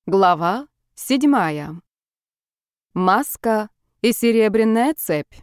Глава 7. Маска и серебряная цепь.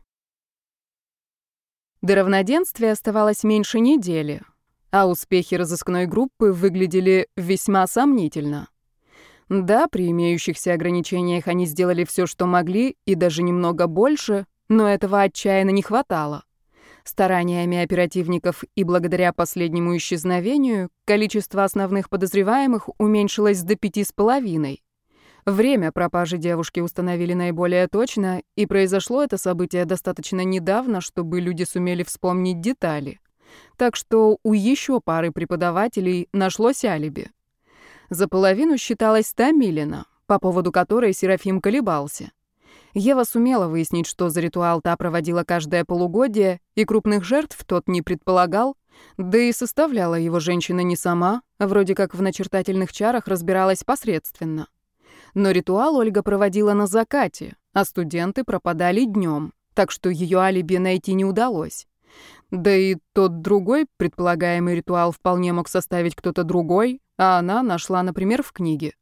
До равноденствия оставалось меньше недели, а успехи разыскной группы выглядели весьма сомнительно. Да, при имеющихся ограничениях они сделали все, что могли, и даже немного больше, но этого отчаянно не хватало. Стараниями оперативников и благодаря последнему исчезновению количество основных подозреваемых уменьшилось до 5,5. Время пропажи девушки установили наиболее точно, и произошло это событие достаточно недавно, чтобы люди сумели вспомнить детали. Так что у еще пары преподавателей нашлось алиби. За половину считалась Томилина, по поводу которой Серафим колебался. Ева сумела выяснить, что за ритуал та проводила каждое полугодие, и крупных жертв тот не предполагал, да и составляла его женщина не сама, а вроде как в начертательных чарах разбиралась посредственно. Но ритуал Ольга проводила на закате, а студенты пропадали днем, так что ее алиби найти не удалось. Да и тот другой предполагаемый ритуал вполне мог составить кто-то другой, а она нашла, например, в книге.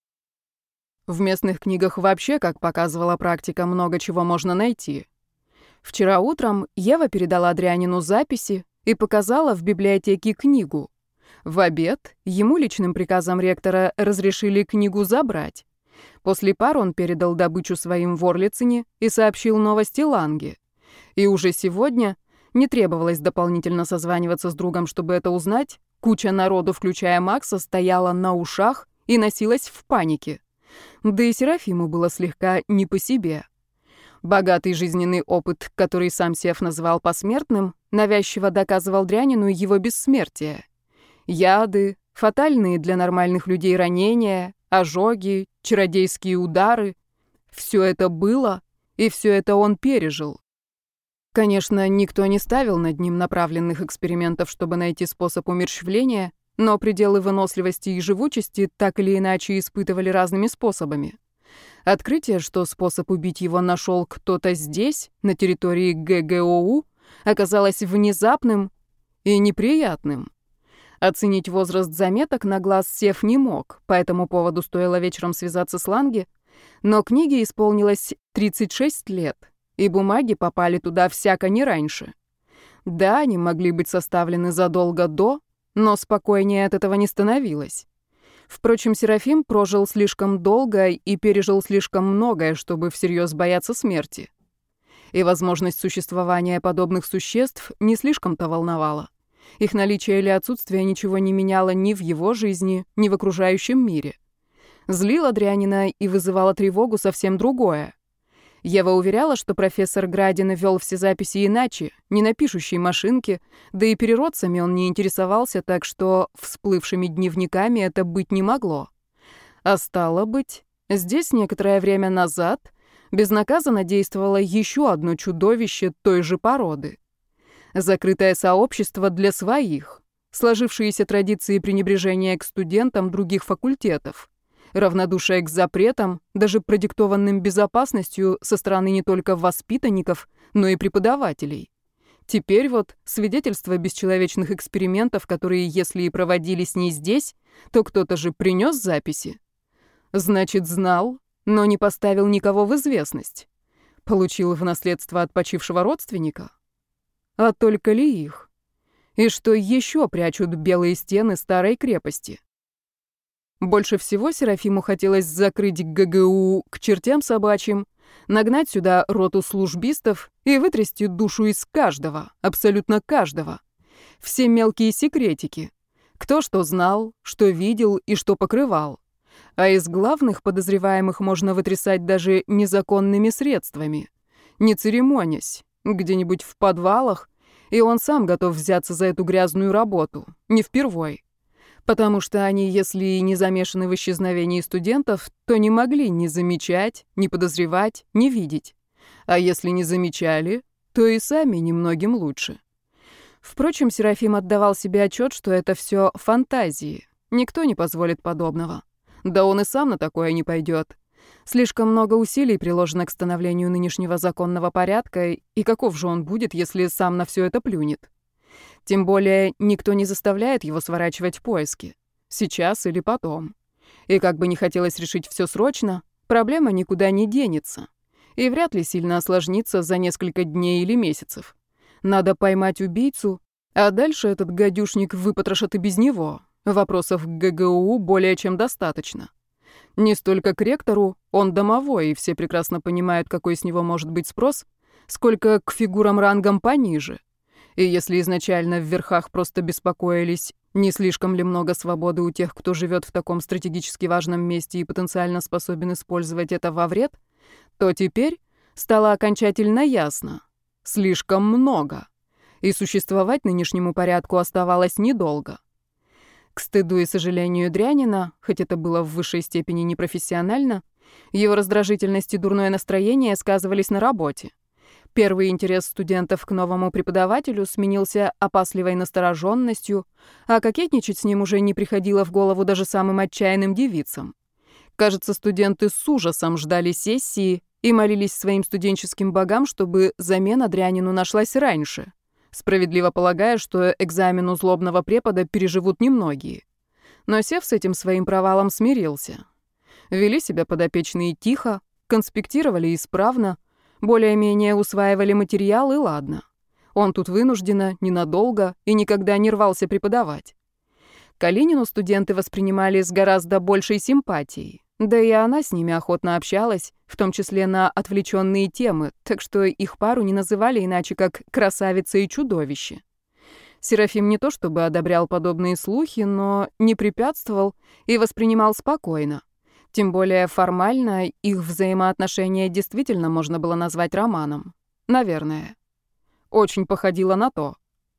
В местных книгах вообще, как показывала практика, много чего можно найти. Вчера утром Ева передала Дрянину записи и показала в библиотеке книгу. В обед ему личным приказом ректора разрешили книгу забрать. После пар он передал добычу своим в Орлицыне и сообщил новости Ланге. И уже сегодня не требовалось дополнительно созваниваться с другом, чтобы это узнать. Куча народу, включая Макса, стояла на ушах и носилась в панике. Да и Серафиму было слегка не по себе. Богатый жизненный опыт, который сам Сев назвал посмертным, навязчиво доказывал Дрянину его бессмертие. Яды, фатальные для нормальных людей ранения, ожоги, чародейские удары — все это было, и все это он пережил. Конечно, никто не ставил над ним направленных экспериментов, чтобы найти способ умерщвления, но пределы выносливости и живучести так или иначе испытывали разными способами. Открытие, что способ убить его нашел кто-то здесь, на территории ГГОУ, оказалось внезапным и неприятным. Оценить возраст заметок на глаз Сев не мог, по этому поводу стоило вечером связаться с Ланге, но книге исполнилось 36 лет, и бумаги попали туда всяко не раньше. Да, они могли быть составлены задолго до, но спокойнее от этого не становилось. Впрочем, Серафим прожил слишком долго и пережил слишком многое, чтобы всерьез бояться смерти. И возможность существования подобных существ не слишком-то волновала. Их наличие или отсутствие ничего не меняло ни в его жизни, ни в окружающем мире. Злило Дрянина и вызывало тревогу совсем другое. Ева уверяла, что профессор Градин вел все записи иначе, не на пишущей машинке, да и переродцами он не интересовался, так что всплывшими дневниками это быть не могло. А стало быть, здесь некоторое время назад безнаказанно действовало еще одно чудовище той же породы. Закрытое сообщество для своих, сложившиеся традиции пренебрежения к студентам других факультетов, равнодушие к запретам, даже продиктованным безопасностью со стороны не только воспитанников, но и преподавателей. Теперь вот свидетельство бесчеловечных экспериментов, которые, если и проводились не здесь, то кто-то же принес записи. Значит, знал, но не поставил никого в известность. Получил в наследство от почившего родственника? А только ли их? И что еще прячут белые стены старой крепости? Больше всего Серафиму хотелось закрыть ГГУ к чертям собачьим, нагнать сюда роту службистов и вытрясти душу из каждого, абсолютно каждого. Все мелкие секретики. Кто что знал, что видел и что покрывал. А из главных подозреваемых можно вытрясать даже незаконными средствами, не церемонясь, где-нибудь в подвалах, и он сам готов взяться за эту грязную работу, не впервой. Потому что они, если и не замешаны в исчезновении студентов, то не могли ни замечать, ни подозревать, ни видеть. А если не замечали, то и сами немногим лучше. Впрочем, Серафим отдавал себе отчет, что это все фантазии. Никто не позволит подобного. Да он и сам на такое не пойдет. Слишком много усилий приложено к становлению нынешнего законного порядка, и каков же он будет, если сам на все это плюнет? Тем более никто не заставляет его сворачивать поиски. Сейчас или потом. И как бы не хотелось решить все срочно, проблема никуда не денется. И вряд ли сильно осложнится за несколько дней или месяцев. Надо поймать убийцу, а дальше этот гадюшник выпотрошат и без него. Вопросов к ГГУ более чем достаточно. Не столько к ректору, он домовой, и все прекрасно понимают, какой с него может быть спрос, сколько к фигурам рангом пониже. И если изначально в верхах просто беспокоились, не слишком ли много свободы у тех, кто живет в таком стратегически важном месте и потенциально способен использовать это во вред, то теперь стало окончательно ясно. Слишком много. И существовать нынешнему порядку оставалось недолго. К стыду и сожалению Дрянина, хоть это было в высшей степени непрофессионально, его раздражительность и дурное настроение сказывались на работе. Первый интерес студентов к новому преподавателю сменился опасливой настороженностью, а кокетничать с ним уже не приходило в голову даже самым отчаянным девицам. Кажется, студенты с ужасом ждали сессии и молились своим студенческим богам, чтобы замена Дрянину нашлась раньше, справедливо полагая, что экзамен у злобного препода переживут немногие. Но Сев с этим своим провалом смирился. Вели себя подопечные тихо, конспектировали исправно, более-менее усваивали материал, и ладно. Он тут вынужденно, ненадолго и никогда не рвался преподавать. Калинину студенты воспринимали с гораздо большей симпатией. Да и она с ними охотно общалась, в том числе на отвлеченные темы, так что их пару не называли иначе, как «красавица и чудовище». Серафим не то чтобы одобрял подобные слухи, но не препятствовал и воспринимал спокойно. Тем более формально их взаимоотношения действительно можно было назвать романом. Наверное. Очень походило на то.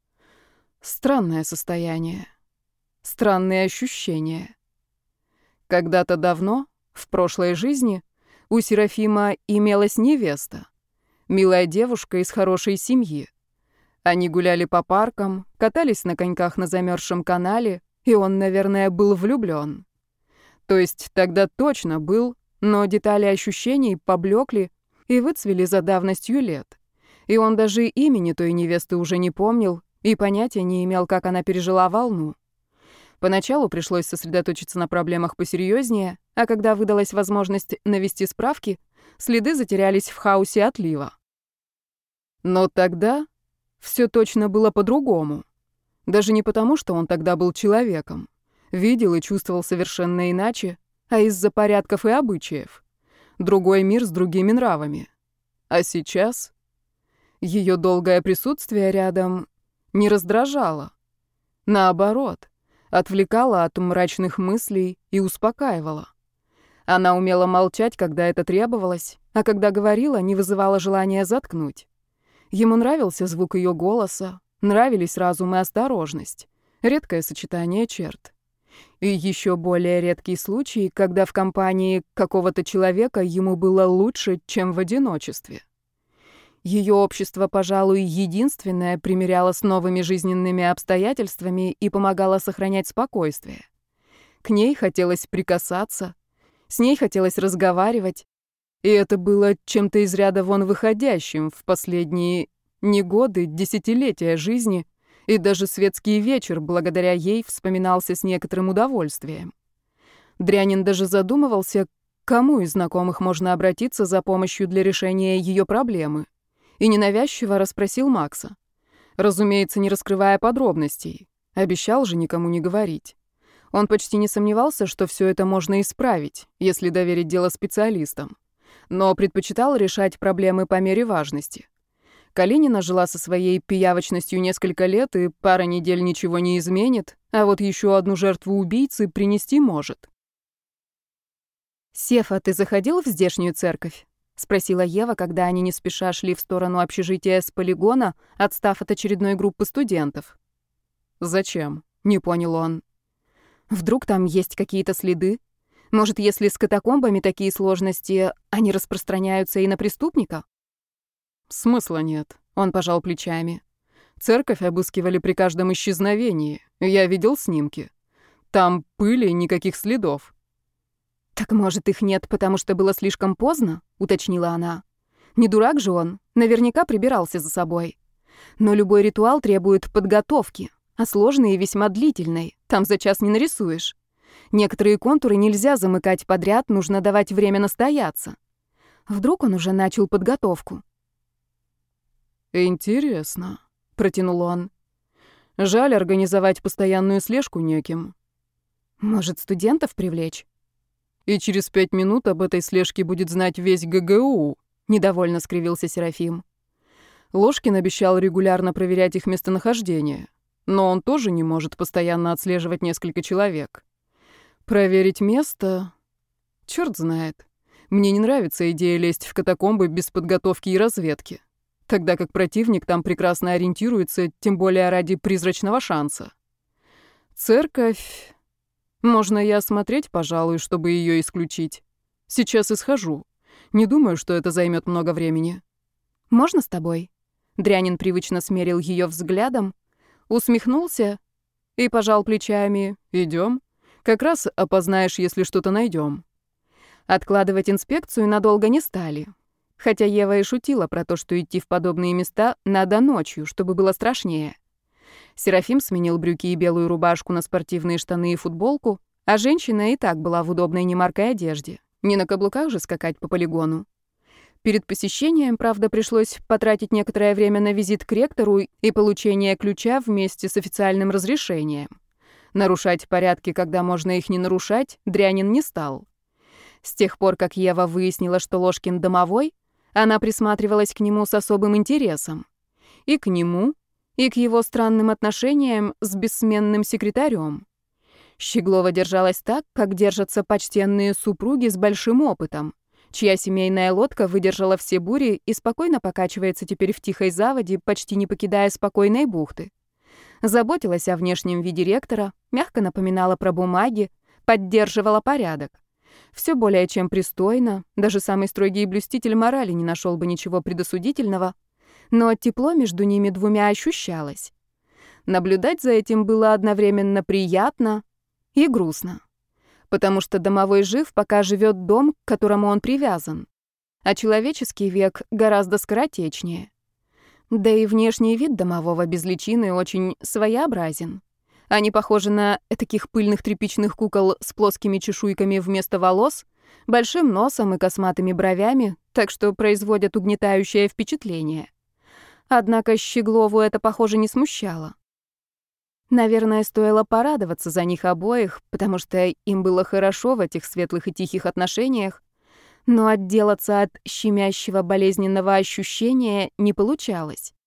Странное состояние. Странные ощущения. Когда-то давно, в прошлой жизни, у Серафима имелась невеста. Милая девушка из хорошей семьи. Они гуляли по паркам, катались на коньках на замерзшем канале, и он, наверное, был влюблён. То есть тогда точно был, но детали ощущений поблекли и выцвели за давностью лет. И он даже имени той невесты уже не помнил и понятия не имел, как она пережила волну. Поначалу пришлось сосредоточиться на проблемах посерьезнее, а когда выдалась возможность навести справки, следы затерялись в хаосе отлива. Но тогда все точно было по-другому. Даже не потому, что он тогда был человеком. Видел и чувствовал совершенно иначе, а из-за порядков и обычаев. Другой мир с другими нравами. А сейчас ее долгое присутствие рядом не раздражало. Наоборот, отвлекала от мрачных мыслей и успокаивала. Она умела молчать, когда это требовалось, а когда говорила, не вызывала желания заткнуть. Ему нравился звук ее голоса, нравились разум и осторожность. Редкое сочетание черт. И еще более редкий случай, когда в компании какого-то человека ему было лучше, чем в одиночестве. Ее общество, пожалуй, единственное примиряло с новыми жизненными обстоятельствами и помогало сохранять спокойствие. К ней хотелось прикасаться, с ней хотелось разговаривать, и это было чем-то из ряда вон выходящим в последние не годы, десятилетия жизни, и даже светский вечер благодаря ей вспоминался с некоторым удовольствием. Дрянин даже задумывался, к кому из знакомых можно обратиться за помощью для решения ее проблемы, и ненавязчиво расспросил Макса. Разумеется, не раскрывая подробностей. Обещал же никому не говорить. Он почти не сомневался, что все это можно исправить, если доверить дело специалистам. Но предпочитал решать проблемы по мере важности. Калинина жила со своей пиявочностью несколько лет, и пара недель ничего не изменит, а вот еще одну жертву убийцы принести может. «Сефа, ты заходил в здешнюю церковь?» — спросила Ева, когда они не спеша шли в сторону общежития с полигона, отстав от очередной группы студентов. «Зачем?» — не понял он. «Вдруг там есть какие-то следы? Может, если с катакомбами такие сложности, они распространяются и на преступника?» «Смысла нет», — он пожал плечами. «Церковь обыскивали при каждом исчезновении. Я видел снимки. Там пыли, никаких следов». «Так, может, их нет, потому что было слишком поздно?» — уточнила она. «Не дурак же он, наверняка прибирался за собой. Но любой ритуал требует подготовки, а сложной и весьма длительной, там за час не нарисуешь. Некоторые контуры нельзя замыкать подряд, нужно давать время настояться. Вдруг он уже начал подготовку. «Интересно», — протянул он. «Жаль организовать постоянную слежку неким. Может, студентов привлечь? И через 5 минут об этой слежке будет знать весь ГГУ», — недовольно скривился Серафим. Ложкин обещал регулярно проверять их местонахождение, но он тоже не может постоянно отслеживать несколько человек. Проверить место? Чёрт знает. Мне не нравится идея лезть в катакомбы без подготовки и разведки, тогда как противник там прекрасно ориентируется, тем более ради призрачного шанса. Церковь... Можно и осмотреть, пожалуй, чтобы ее исключить. Сейчас и схожу. Не думаю, что это займет много времени. Можно с тобой? Дрянин привычно смерил ее взглядом, усмехнулся И пожал плечами. Идем. Как раз опознаешь, если что-то найдем. Откладывать инспекцию надолго не стали. Хотя Ева и шутила про то, что идти в подобные места надо ночью, чтобы было страшнее. Серафим сменил брюки и белую рубашку на спортивные штаны и футболку, а женщина и так была в удобной немаркой одежде. Не на каблуках же скакать по полигону. Перед посещением, правда, пришлось потратить некоторое время на визит к ректору и получение ключа вместе с официальным разрешением. Нарушать порядки, когда можно их не нарушать, Дрянин не стал. С тех пор, как Ева выяснила, что Ложкин домовой, она присматривалась к нему с особым интересом. И к нему, и к его странным отношениям с бессменным секретарем. Щеглова держалась так, как держатся почтенные супруги с большим опытом, чья семейная лодка выдержала все бури и спокойно покачивается теперь в тихой заводе, почти не покидая спокойной бухты. Заботилась о внешнем виде ректора, мягко напоминала про бумаги, поддерживала порядок. Все более чем пристойно, даже самый строгий блюститель морали не нашел бы ничего предосудительного, но тепло между ними двумя ощущалось. Наблюдать за этим было одновременно приятно и грустно, потому что домовой жив, пока живет дом, к которому он привязан, а человеческий век гораздо скоротечнее. Да и внешний вид домового без личины очень своеобразен. Они похожи на таких пыльных тряпичных кукол с плоскими чешуйками вместо волос, большим носом и косматыми бровями, так что производят угнетающее впечатление. Однако Щеглову это, похоже, не смущало. Наверное, стоило порадоваться за них обоих, потому что им было хорошо в этих светлых и тихих отношениях, но отделаться от щемящего болезненного ощущения не получалось.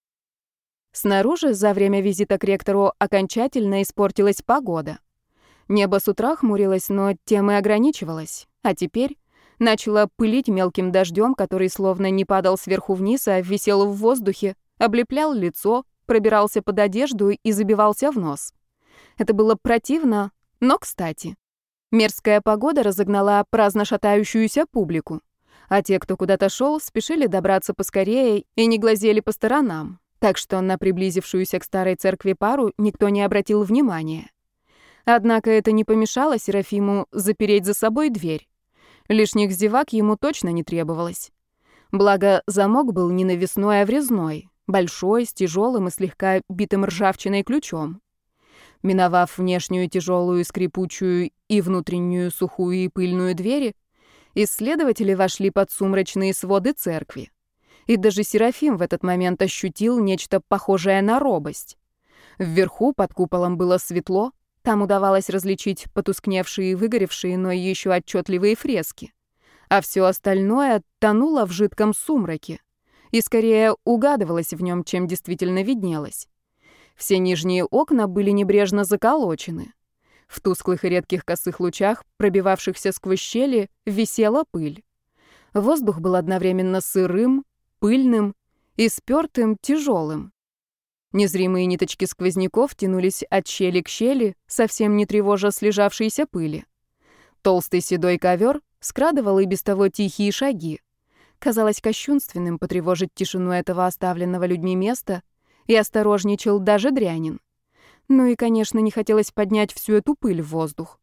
Снаружи за время визита к ректору окончательно испортилась погода. Небо с утра хмурилось, но тем и ограничивалось, а теперь начало пылить мелким дождем, который словно не падал сверху вниз, а висел в воздухе, облеплял лицо, пробирался под одежду и забивался в нос. Это было противно, но кстати. Мерзкая погода разогнала праздно шатающуюся публику, а те, кто куда-то шел, спешили добраться поскорее и не глазели по сторонам, так что на приблизившуюся к старой церкви пару никто не обратил внимания. Однако это не помешало Серафиму запереть за собой дверь. Лишних зевак ему точно не требовалось. Благо, замок был не навесной, а врезной, большой, с тяжелым и слегка битым ржавчиной ключом. Миновав внешнюю тяжелую, скрипучую и внутреннюю сухую и пыльную двери, исследователи вошли под сумрачные своды церкви. И даже Серафим в этот момент ощутил нечто похожее на робость. Вверху под куполом было светло, там удавалось различить потускневшие и выгоревшие, но еще отчетливые фрески. А все остальное тонуло в жидком сумраке и скорее угадывалось в нем, чем действительно виднелось. Все нижние окна были небрежно заколочены. В тусклых и редких косых лучах, пробивавшихся сквозь щели, висела пыль. Воздух был одновременно сырым, пыльным и спёртым, тяжелым. Незримые ниточки сквозняков тянулись от щели к щели, совсем не тревожа слежавшейся пыли. Толстый седой ковер скрадывал и без того тихие шаги. Казалось кощунственным потревожить тишину этого оставленного людьми места, и осторожничал даже Дрянин. Ну и, конечно, не хотелось поднять всю эту пыль в воздух.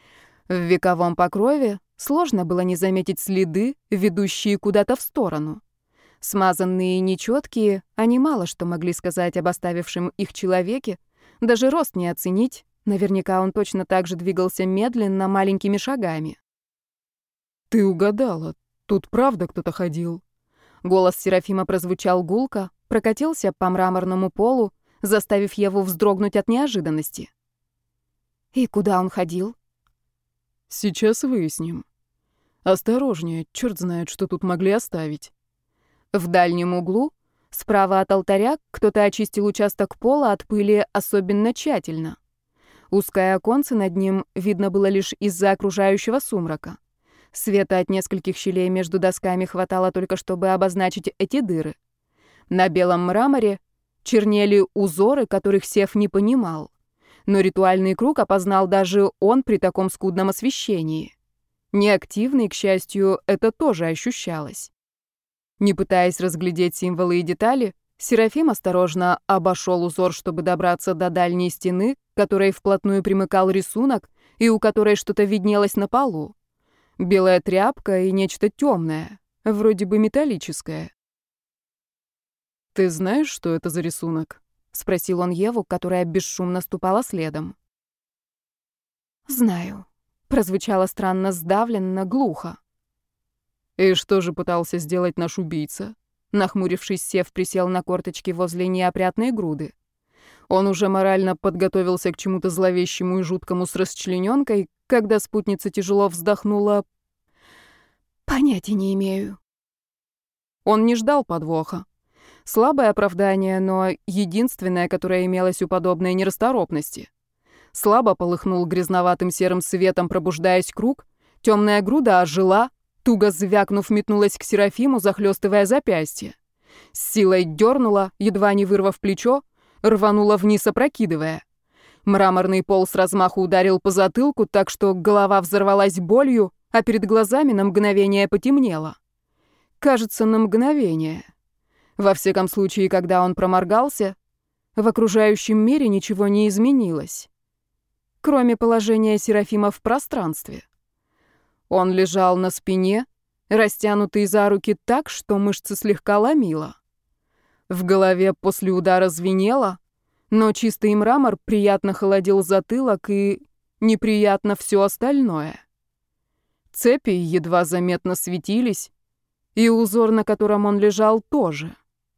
В вековом покрове сложно было не заметить следы, ведущие куда-то в сторону. Смазанные и нечёткие, они мало что могли сказать об оставившем их человеке, даже рост не оценить, Наверняка он точно так же двигался медленно, маленькими шагами. «Ты угадала. Тут правда кто-то ходил». Голос Серафима прозвучал гулко, прокатился по мраморному полу, заставив Еву вздрогнуть от неожиданности. «И куда он ходил?» «Сейчас выясним. Осторожнее, черт знает, что тут могли оставить». В дальнем углу, справа от алтаря, кто-то очистил участок пола от пыли особенно тщательно. Узкое оконце над ним видно было лишь из-за окружающего сумрака. Света от нескольких щелей между досками хватало только, чтобы обозначить эти дыры. На белом мраморе чернели узоры, которых Сев не понимал. Но ритуальный круг опознал даже он при таком скудном освещении. Неактивный, к счастью, это тоже ощущалось. Не пытаясь разглядеть символы и детали, Серафим осторожно обошел узор, чтобы добраться до дальней стены, к которой вплотную примыкал рисунок и у которой что-то виднелось на полу. Белая тряпка и нечто темное, вроде бы металлическое. «Ты знаешь, что это за рисунок?» — спросил он Еву, которая бесшумно ступала следом. «Знаю», — прозвучало странно сдавленно, глухо. «И что же пытался сделать наш убийца?» Нахмурившись, Сев присел на корточки возле неопрятной груды. Он уже морально подготовился к чему-то зловещему и жуткому с расчленёнкой, когда спутница тяжело вздохнула. «Понятия не имею». Он не ждал подвоха. Слабое оправдание, но единственное, которое имелось у подобной нерасторопности. Слабо полыхнул грязноватым серым светом, пробуждаясь круг, темная груда ожила, туго звякнув, метнулась к Серафиму, захлестывая запястье. С силой дернула, едва не вырвав плечо, рванула вниз, опрокидывая. Мраморный пол с размаху ударил по затылку, так что голова взорвалась болью, а перед глазами на мгновение потемнело. Кажется, на мгновение. Во всяком случае, когда он проморгался, в окружающем мире ничего не изменилось, кроме положения Серафима в пространстве. Он лежал на спине, растянутый за руки так, что мышцы слегка ломило. В голове после удара звенело, но чистый мрамор приятно холодил затылок и неприятно все остальное. Цепи едва заметно светились, и узор, на котором он лежал, тоже.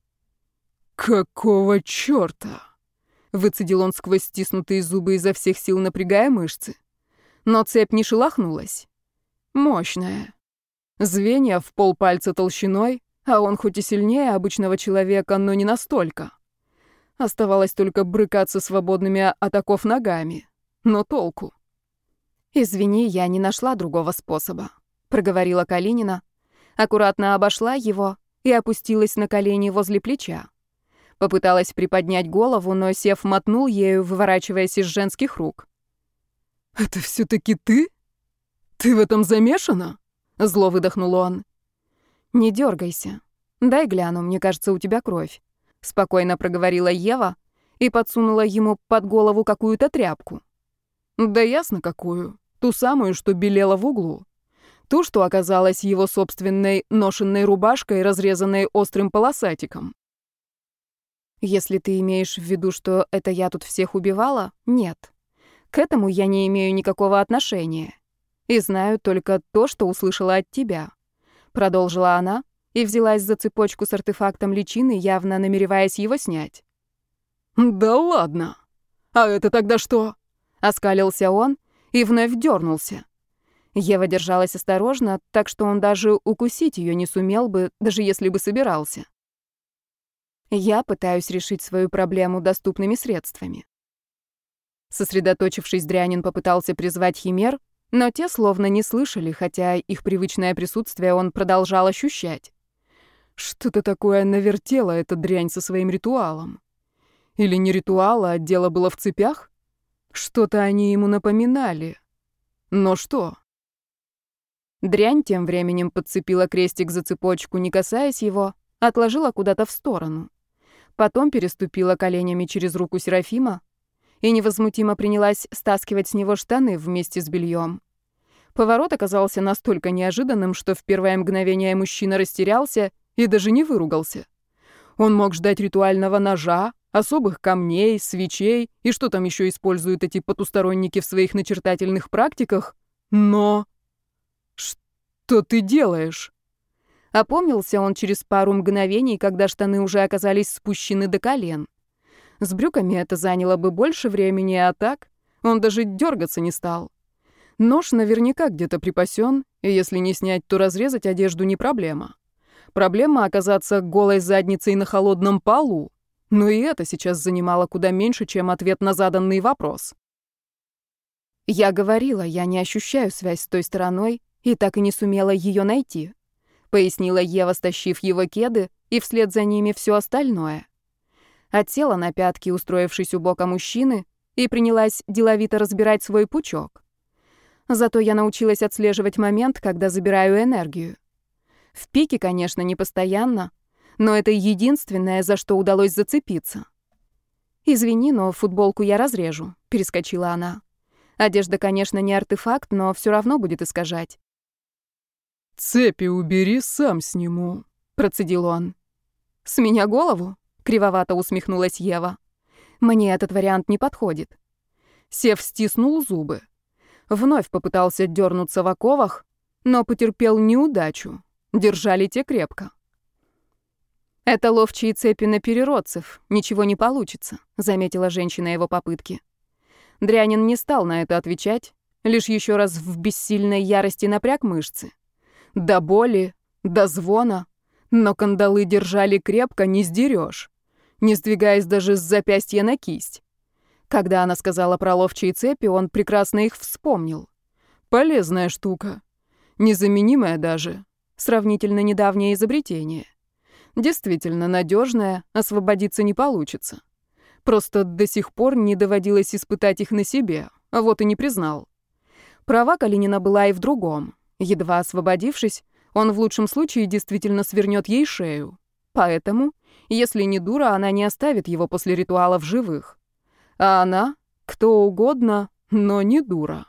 «Какого чёрта?» — выцедил он сквозь стиснутые зубы, изо всех сил напрягая мышцы. Но цепь не шелохнулась. Мощная. Звенья в полпальца толщиной, а он хоть и сильнее обычного человека, но не настолько. Оставалось только брыкаться свободными от оков ногами. Но толку? «Извини, я не нашла другого способа», — проговорила Калинина, аккуратно обошла его и опустилась на колени возле плеча. Попыталась приподнять голову, но Сев мотнул ею, выворачиваясь из женских рук. «Это все-таки ты? Ты в этом замешана?» — зло выдохнул он. «Не дергайся. Дай гляну, мне кажется, у тебя кровь», — спокойно проговорила Ева и подсунула ему под голову какую-то тряпку. «Да ясно какую. Ту самую, что белела в углу. Ту, что оказалась его собственной ношенной рубашкой, разрезанной острым полосатиком». «Если ты имеешь в виду, что это я тут всех убивала, нет. К этому я не имею никакого отношения. И знаю только то, что услышала от тебя», — продолжила она и взялась за цепочку с артефактом личины, явно намереваясь его снять. «Да ладно! А это тогда что?» — оскалился он и вновь дернулся. Ева держалась осторожно, так что он даже укусить ее не сумел бы, даже если бы собирался. «Я пытаюсь решить свою проблему доступными средствами». Сосредоточившись, Дрянин попытался призвать химер, но те словно не слышали, хотя их привычное присутствие он продолжал ощущать. Что-то такое навертела эта дрянь со своим ритуалом. Или не ритуал, а дело было в цепях? Что-то они ему напоминали. Но что? Дрянь тем временем подцепила крестик за цепочку, не касаясь его, отложила куда-то в сторону. Потом переступила коленями через руку Серафима и невозмутимо принялась стаскивать с него штаны вместе с бельем. Поворот оказался настолько неожиданным, что в первое мгновение мужчина растерялся и даже не выругался. Он мог ждать ритуального ножа, особых камней, свечей и что там еще используют эти потусторонники в своих начертательных практиках, но... Что ты делаешь? Опомнился он через пару мгновений, когда штаны уже оказались спущены до колен. С брюками это заняло бы больше времени, а так он даже дергаться не стал. Нож наверняка где-то припасен, и если не снять, то разрезать одежду не проблема. Проблема оказаться голой задницей на холодном полу. Но и это сейчас занимало куда меньше, чем ответ на заданный вопрос. Я говорила, я не ощущаю связь с той стороной и так и не сумела ее найти, пояснила Ева, стащив его кеды, и вслед за ними все остальное. Отсела на пятки, устроившись у бока мужчины, и принялась деловито разбирать свой пучок. Зато я научилась отслеживать момент, когда забираю энергию. В пике, конечно, не постоянно, но это единственное, за что удалось зацепиться. «Извини, но футболку я разрежу», — перескочила она. «Одежда, конечно, не артефакт, но все равно будет искажать». «Цепи убери, сам сниму», — процедил он. «С меня голову?» — кривовато усмехнулась Ева. «Мне этот вариант не подходит». Сев стиснул зубы. Вновь попытался дернуться в оковах, но потерпел неудачу. Держали те крепко. «Это ловчие цепи на переродцев, ничего не получится», — заметила женщина его попытки. Дрянин не стал на это отвечать, лишь еще раз в бессильной ярости напряг мышцы. До боли, до звона, но кандалы держали крепко, не сдерешь, не сдвигаясь даже с запястья на кисть. Когда она сказала про ловчие цепи, он прекрасно их вспомнил. Полезная штука, незаменимая даже, сравнительно недавнее изобретение. Действительно надежная, освободиться не получится. Просто до сих пор не доводилось испытать их на себе, а вот и не признал. Права Калинина была и в другом. Едва освободившись, он в лучшем случае действительно свернет ей шею. Поэтому, если не дура, она не оставит его после ритуала в живых. А она — кто угодно, но не дура.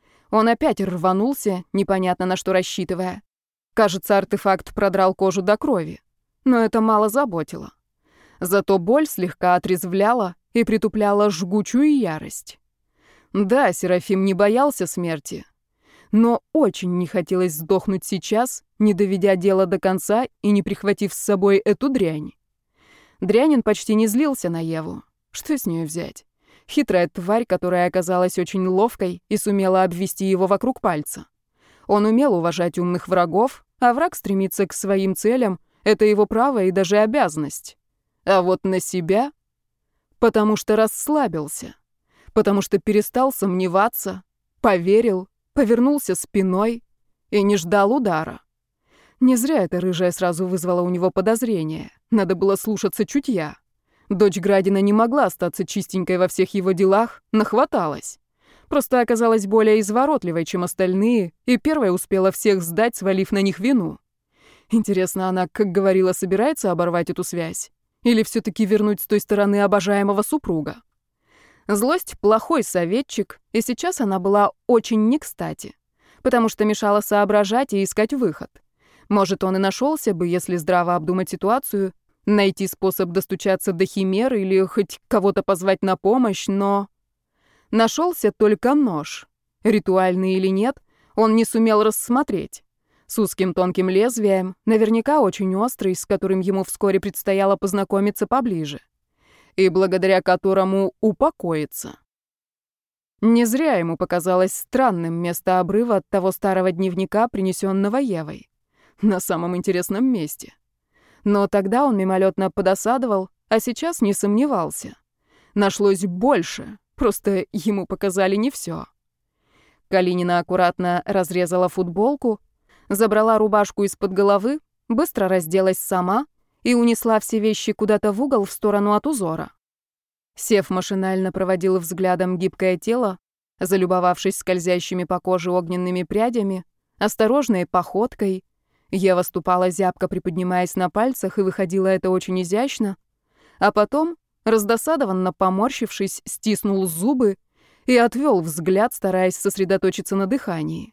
Он опять рванулся, непонятно на что рассчитывая. Кажется, артефакт продрал кожу до крови. Но это мало заботило. Зато боль слегка отрезвляла и притупляла жгучую ярость. Да, Серафим не боялся смерти, но очень не хотелось сдохнуть сейчас, не доведя дело до конца и не прихватив с собой эту дрянь. Дрянин почти не злился на Еву. Что с нее взять? Хитрая тварь, которая оказалась очень ловкой и сумела обвести его вокруг пальца. Он умел уважать умных врагов, а враг стремится к своим целям. Это его право и даже обязанность. А вот на себя... Потому что расслабился. Потому что перестал сомневаться, поверил, повернулся спиной и не ждал удара. Не зря эта рыжая сразу вызвала у него подозрение. Надо было слушаться чутья. Дочь Градина не могла остаться чистенькой во всех его делах, нахваталась. Просто оказалась более изворотливой, чем остальные, и первая успела всех сдать, свалив на них вину. Интересно, она, как говорила, собирается оборвать эту связь? Или все-таки вернуть с той стороны обожаемого супруга? Злость — плохой советчик, и сейчас она была очень не кстати, потому что мешала соображать и искать выход. Может, он и нашелся бы, если здраво обдумать ситуацию, найти способ достучаться до химеры или хоть кого-то позвать на помощь, но... Нашелся только нож. Ритуальный или нет, он не сумел рассмотреть. С узким тонким лезвием, наверняка очень острый, с которым ему вскоре предстояло познакомиться поближе. И благодаря которому упокоиться. Не зря ему показалось странным место обрыва от того старого дневника, принесенного Евой. На самом интересном месте. Но тогда он мимолетно подосадовал, а сейчас не сомневался. Нашлось больше, просто ему показали не все. Калинина аккуратно разрезала футболку, забрала рубашку из-под головы, быстро разделась сама и унесла все вещи куда-то в угол в сторону от узора. Сев машинально проводил взглядом гибкое тело, залюбовавшись скользящими по коже огненными прядями, осторожной походкой. Ева ступала зябко, приподнимаясь на пальцах, и выходило это очень изящно. А потом, раздосадованно поморщившись, стиснул зубы и отвел взгляд, стараясь сосредоточиться на дыхании.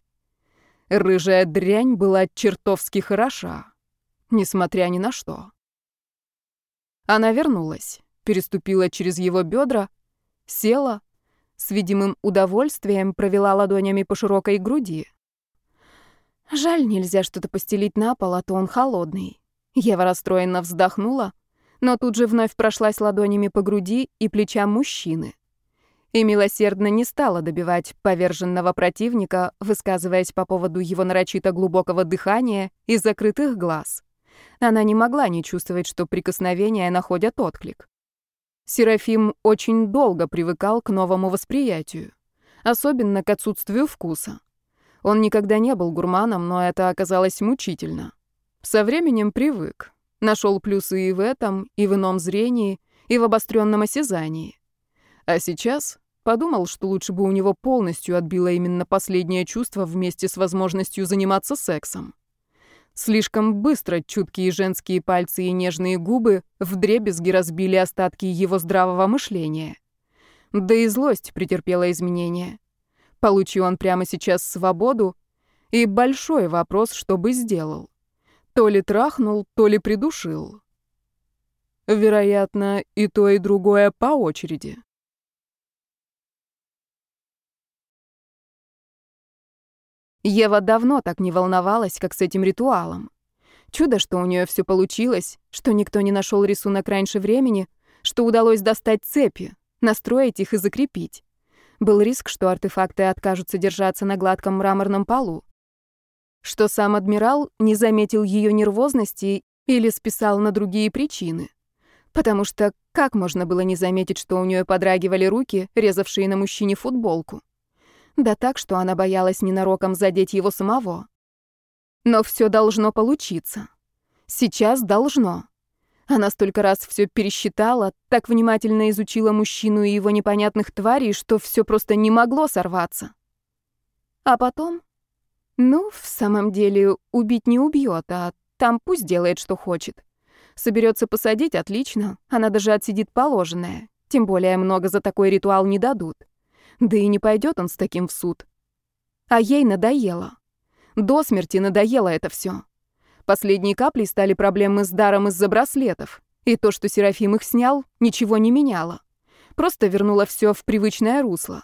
Рыжая дрянь была чертовски хороша, несмотря ни на что. Она вернулась. переступила через его бедра, села, с видимым удовольствием провела ладонями по широкой груди. Жаль, нельзя что-то постелить на пол, а то он холодный. Ева расстроенно вздохнула, но тут же вновь прошлась ладонями по груди и плечам мужчины. И милосердно не стала добивать поверженного противника, высказываясь по поводу его нарочито глубокого дыхания и закрытых глаз. Она не могла не чувствовать, что прикосновения находят отклик. Серафим очень долго привыкал к новому восприятию, особенно к отсутствию вкуса. Он никогда не был гурманом, но это оказалось мучительно. Со временем привык. Нашел плюсы и в этом, и в ином зрении, и в обостренном осязании. А сейчас подумал, что лучше бы у него полностью отбило именно последнее чувство вместе с возможностью заниматься сексом. Слишком быстро чуткие женские пальцы и нежные губы вдребезги разбили остатки его здравого мышления. Да и злость претерпела изменения. Получи он прямо сейчас свободу, и большой вопрос, что бы сделал. То ли трахнул, то ли придушил. Вероятно, и то, и другое по очереди. Ева давно так не волновалась, как с этим ритуалом. Чудо, что у нее все получилось, что никто не нашел рисунок раньше времени, что удалось достать цепи, настроить их и закрепить. Был риск, что артефакты откажутся держаться на гладком мраморном полу. Что сам адмирал не заметил ее нервозности или списал на другие причины. Потому что как можно было не заметить, что у нее подрагивали руки, резавшие на мужчине футболку? Да так, что она боялась ненароком задеть его самого. Но все должно получиться. Сейчас должно. Она столько раз все пересчитала, так внимательно изучила мужчину и его непонятных тварей, что все просто не могло сорваться. А потом? Ну, в самом деле, убить не убьет, а там пусть делает, что хочет. Соберется посадить — отлично, она даже отсидит положенное. Тем более много за такой ритуал не дадут. Да и не пойдет он с таким в суд. А ей надоело. До смерти надоело это все. Последней каплей стали проблемы с даром из-за браслетов. И то, что Серафим их снял, ничего не меняло. Просто вернуло все в привычное русло.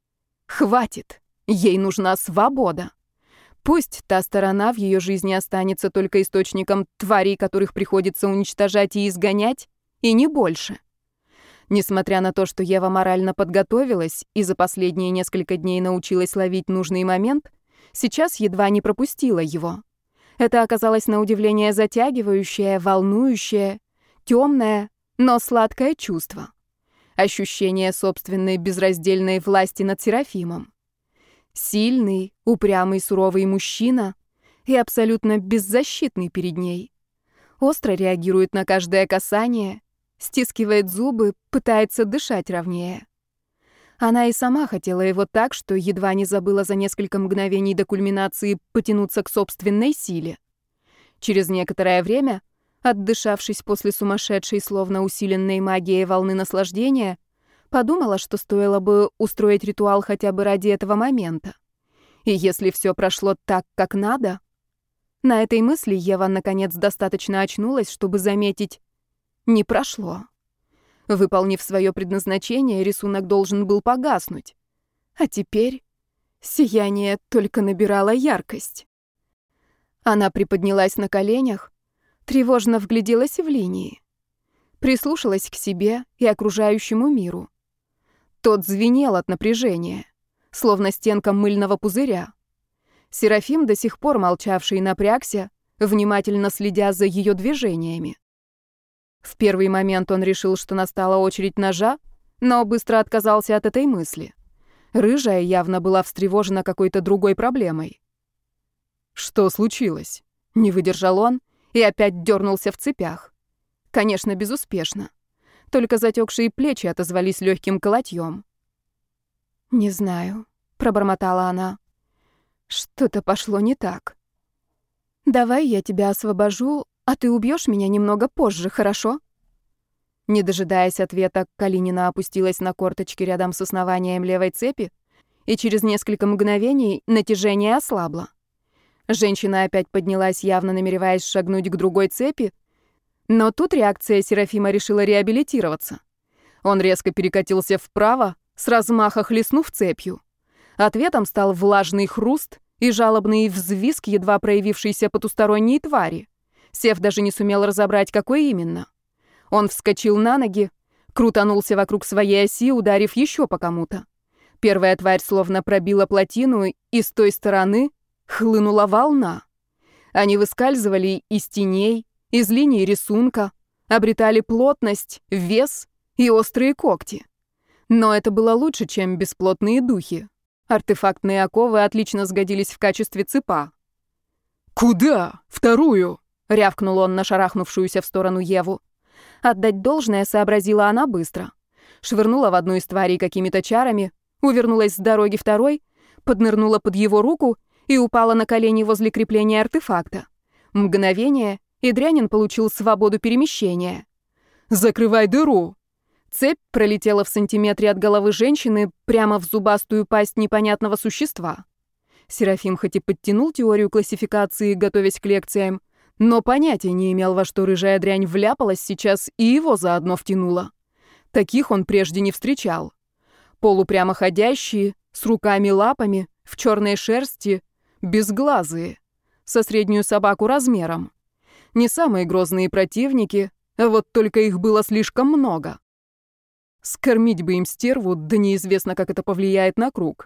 Хватит. Ей нужна свобода. Пусть та сторона в ее жизни останется только источником тварей, которых приходится уничтожать и изгонять, и не больше. Несмотря на то, что Ева морально подготовилась и за последние несколько дней научилась ловить нужный момент, сейчас едва не пропустила его. Это оказалось на удивление затягивающее, волнующее, темное, но сладкое чувство. Ощущение собственной безраздельной власти над Серафимом. Сильный, упрямый, суровый мужчина и абсолютно беззащитный перед ней. Остро реагирует на каждое касание, стискивает зубы, пытается дышать ровнее. Она и сама хотела его так, что едва не забыла за несколько мгновений до кульминации потянуться к собственной силе. Через некоторое время, отдышавшись после сумасшедшей, словно усиленной магией волны наслаждения, подумала, что стоило бы устроить ритуал хотя бы ради этого момента. И если все прошло так, как надо... На этой мысли Ева, наконец, достаточно очнулась, чтобы заметить: не прошло. Выполнив свое предназначение, рисунок должен был погаснуть. А теперь сияние только набирало яркость. Она приподнялась на коленях, тревожно вгляделась в линии, прислушалась к себе и окружающему миру. Тот звенел от напряжения, словно стенка мыльного пузыря. Серафим, до сих пор молчавший, напрягся, внимательно следя за ее движениями. В первый момент он решил, что настала очередь ножа, но быстро отказался от этой мысли. Рыжая явно была встревожена какой-то другой проблемой. «Что случилось?» — не выдержал он и опять дернулся в цепях. Конечно, безуспешно. Только затекшие плечи отозвались легким колотьем. «Не знаю», — пробормотала она. «Что-то пошло не так. Давай я тебя освобожу, а ты убьешь меня немного позже, хорошо?» Не дожидаясь ответа, Калинина опустилась на корточки рядом с основанием левой цепи, и через несколько мгновений натяжение ослабло. Женщина опять поднялась, явно намереваясь шагнуть к другой цепи, но тут реакция Серафима решила реабилитироваться. Он резко перекатился вправо, с размаха хлестнув цепью. Ответом стал влажный хруст и жалобный взвизг, едва проявившийся потусторонней твари. Сев даже не сумел разобрать, какой именно. Он вскочил на ноги, крутанулся вокруг своей оси, ударив еще по кому-то. Первая тварь словно пробила плотину, и с той стороны хлынула волна. Они выскальзывали из теней, из линий рисунка, обретали плотность, вес и острые когти. Но это было лучше, чем бесплотные духи. Артефактные оковы отлично сгодились в качестве цепа. «Куда? Вторую?» — рявкнул он на шарахнувшуюся в сторону Еву. Отдать должное сообразила она быстро. Швырнула в одну из тварей какими-то чарами, увернулась с дороги второй, поднырнула под его руку и упала на колени возле крепления артефакта. Мгновение, и дрянин получил свободу перемещения. «Закрывай дыру!» Цепь пролетела в сантиметре от головы женщины прямо в зубастую пасть непонятного существа. Серафим хоть и подтянул теорию классификации, готовясь к лекциям, но понятия не имел, во что рыжая дрянь вляпалась сейчас и его заодно втянула. Таких он прежде не встречал. Полупрямоходящие, с руками-лапами, в черной шерсти, безглазые, со среднюю собаку размером. Не самые грозные противники, а вот только их было слишком много. Скормить бы им стерву, да неизвестно, как это повлияет на круг.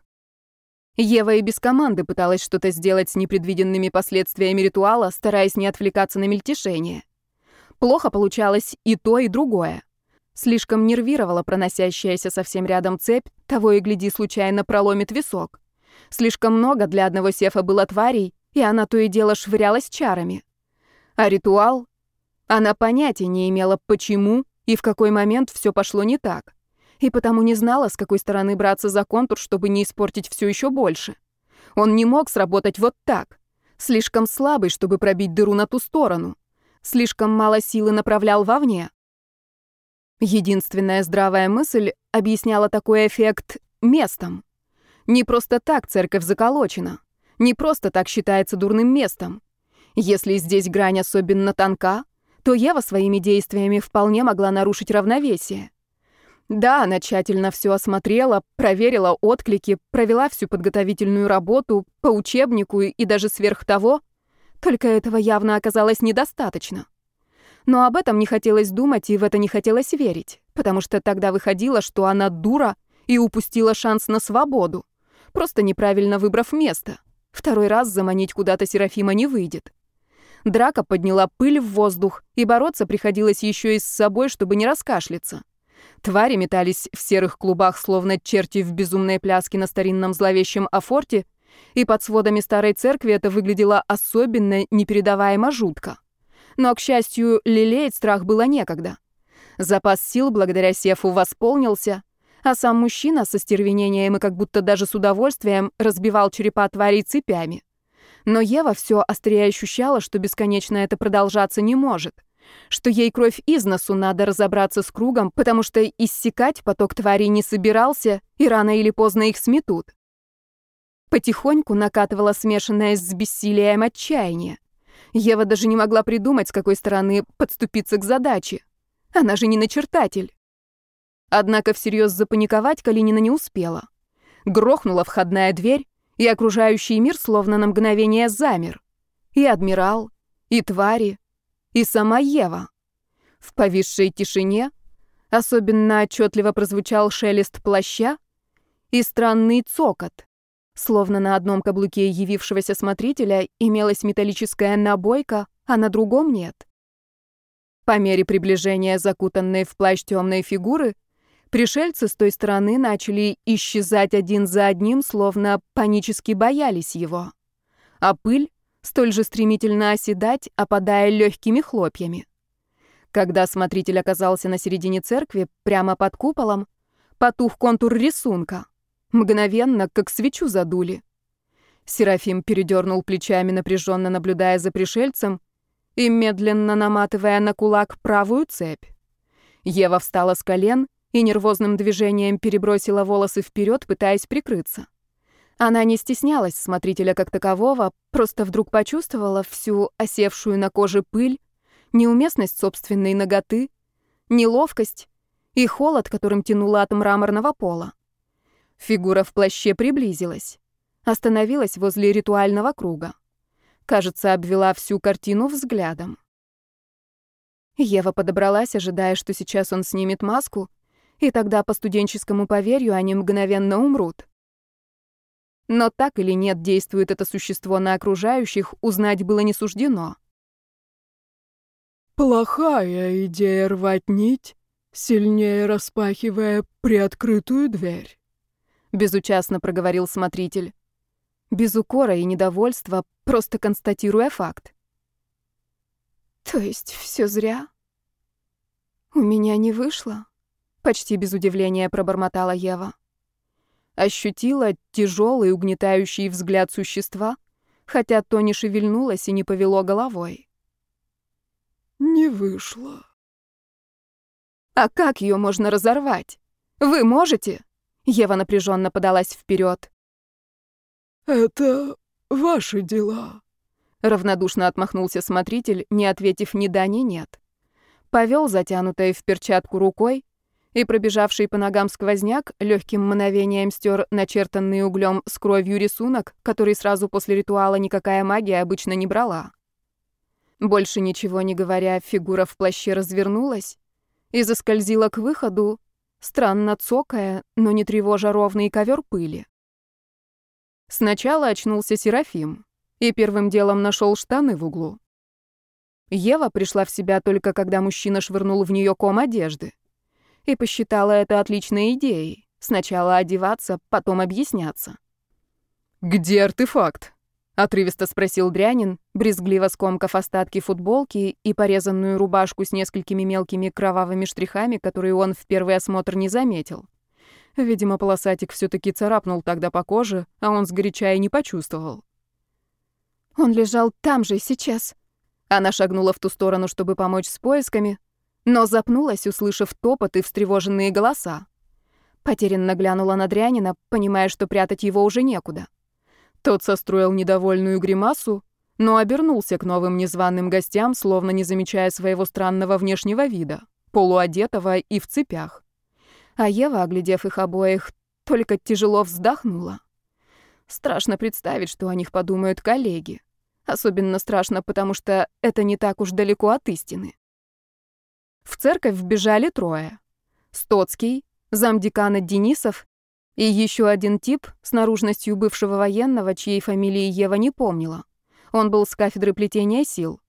Ева и без команды пыталась что-то сделать с непредвиденными последствиями ритуала, стараясь не отвлекаться на мельтешение. Плохо получалось и то, и другое. Слишком нервировала проносящаяся совсем рядом цепь, того и гляди, случайно проломит висок. Слишком много для одного сефа было тварей, и она то и дело швырялась чарами. А ритуал? Она понятия не имела, почему и в какой момент все пошло не так. И потому не знала, с какой стороны браться за контур, чтобы не испортить все еще больше. Он не мог сработать вот так. Слишком слабый, чтобы пробить дыру на ту сторону. Слишком мало силы направлял вовне. Единственная здравая мысль объясняла такой эффект местом. Не просто так церковь заколочена. Не просто так считается дурным местом. Если здесь грань особенно тонка, то Ева своими действиями вполне могла нарушить равновесие. Да, она тщательно все осмотрела, проверила отклики, провела всю подготовительную работу по учебнику и даже сверх того, только этого явно оказалось недостаточно. Но об этом не хотелось думать и в это не хотелось верить, потому что тогда выходило, что она дура и упустила шанс на свободу, просто неправильно выбрав место. Второй раз заманить куда-то Серафима не выйдет. Драка подняла пыль в воздух, и бороться приходилось еще и с собой, чтобы не раскашляться. Твари метались в серых клубах, словно черти в безумной пляске на старинном зловещем афорте, и под сводами старой церкви это выглядело особенно непередаваемо жутко. Но, к счастью, лелеять страх было некогда. Запас сил благодаря Сефу восполнился, а сам мужчина со стервенением и как будто даже с удовольствием разбивал черепа тварей цепями. Но Ева все острее ощущала, что бесконечно это продолжаться не может, что ей кровь из носу надо разобраться с кругом, потому что иссякать поток тварей не собирался, и рано или поздно их сметут. Потихоньку накатывала смешанное с бессилием отчаяние. Ева даже не могла придумать, с какой стороны подступиться к задаче. Она же не начертатель. Однако всерьез запаниковать Калинина не успела. Грохнула входная дверь, и окружающий мир словно на мгновение замер. И адмирал, и твари, и сама Ева. В повисшей тишине особенно отчетливо прозвучал шелест плаща и странный цокот. Словно на одном каблуке явившегося смотрителя имелась металлическая набойка, а на другом нет. По мере приближения закутанной в плащ темной фигуры, пришельцы с той стороны начали исчезать один за одним, словно панически боялись его. А пыль столь же стремительно оседать, опадая легкими хлопьями. Когда смотритель оказался на середине церкви, прямо под куполом, потух контур рисунка. Мгновенно, как свечу задули. Серафим передернул плечами, напряженно наблюдая за пришельцем и медленно наматывая на кулак правую цепь. Ева встала с колен и нервозным движением перебросила волосы вперед, пытаясь прикрыться. Она не стеснялась смотрителя как такового, просто вдруг почувствовала всю осевшую на коже пыль, неуместность собственной наготы, неловкость и холод, которым тянуло от мраморного пола. Фигура в плаще приблизилась, остановилась возле ритуального круга. Кажется, обвела всю картину взглядом. Ева подобралась, ожидая, что сейчас он снимет маску, и тогда по студенческому поверью они мгновенно умрут. Но так или нет действует это существо на окружающих, узнать было не суждено. «Плохая идея рвать нить, сильнее распахивая приоткрытую дверь», — безучастно проговорил смотритель. Без укора и недовольства, просто констатируя факт. «То есть все зря? У меня не вышло?» Почти без удивления пробормотала Ева. Ощутила тяжелый, угнетающий взгляд существа, хотя то не шевельнулось и не повело головой. «Не вышло». «А как ее можно разорвать? Вы можете?» Ева напряженно подалась вперед. «Это ваши дела», — равнодушно отмахнулся смотритель, не ответив ни да, ни нет. Повел затянутой в перчатку рукой, и пробежавший по ногам сквозняк легким мгновением стер начертанный углем с кровью рисунок, который сразу после ритуала никакая магия обычно не брала. Больше ничего не говоря, фигура в плаще развернулась и заскользила к выходу, странно цокая, но не тревожа ровный ковер пыли. Сначала очнулся Серафим и первым делом нашел штаны в углу. Ева пришла в себя только когда мужчина швырнул в нее ком одежды. И посчитала это отличной идеей. Сначала одеваться, потом объясняться. «Где артефакт?» — отрывисто спросил Дрянин, брезгливо скомкав остатки футболки и порезанную рубашку с несколькими мелкими кровавыми штрихами, которые он в первый осмотр не заметил. Видимо, полосатик все-таки царапнул тогда по коже, а он сгоряча и не почувствовал. «Он лежал там же сейчас». Она шагнула в ту сторону, чтобы помочь с поисками, но запнулась, услышав топот и встревоженные голоса. Потерянно глянула на Дрянина, понимая, что прятать его уже некуда. Тот состроил недовольную гримасу, но обернулся к новым незваным гостям, словно не замечая своего странного внешнего вида, полуодетого и в цепях. А Ева, оглядев их обоих, только тяжело вздохнула. Страшно представить, что о них подумают коллеги. Особенно страшно, потому что это не так уж далеко от истины. В церковь вбежали трое. Стоцкий, замдекана Денисов и еще один тип с наружностью бывшего военного, чьей фамилии Ева не помнила. Он был с кафедры плетения сил.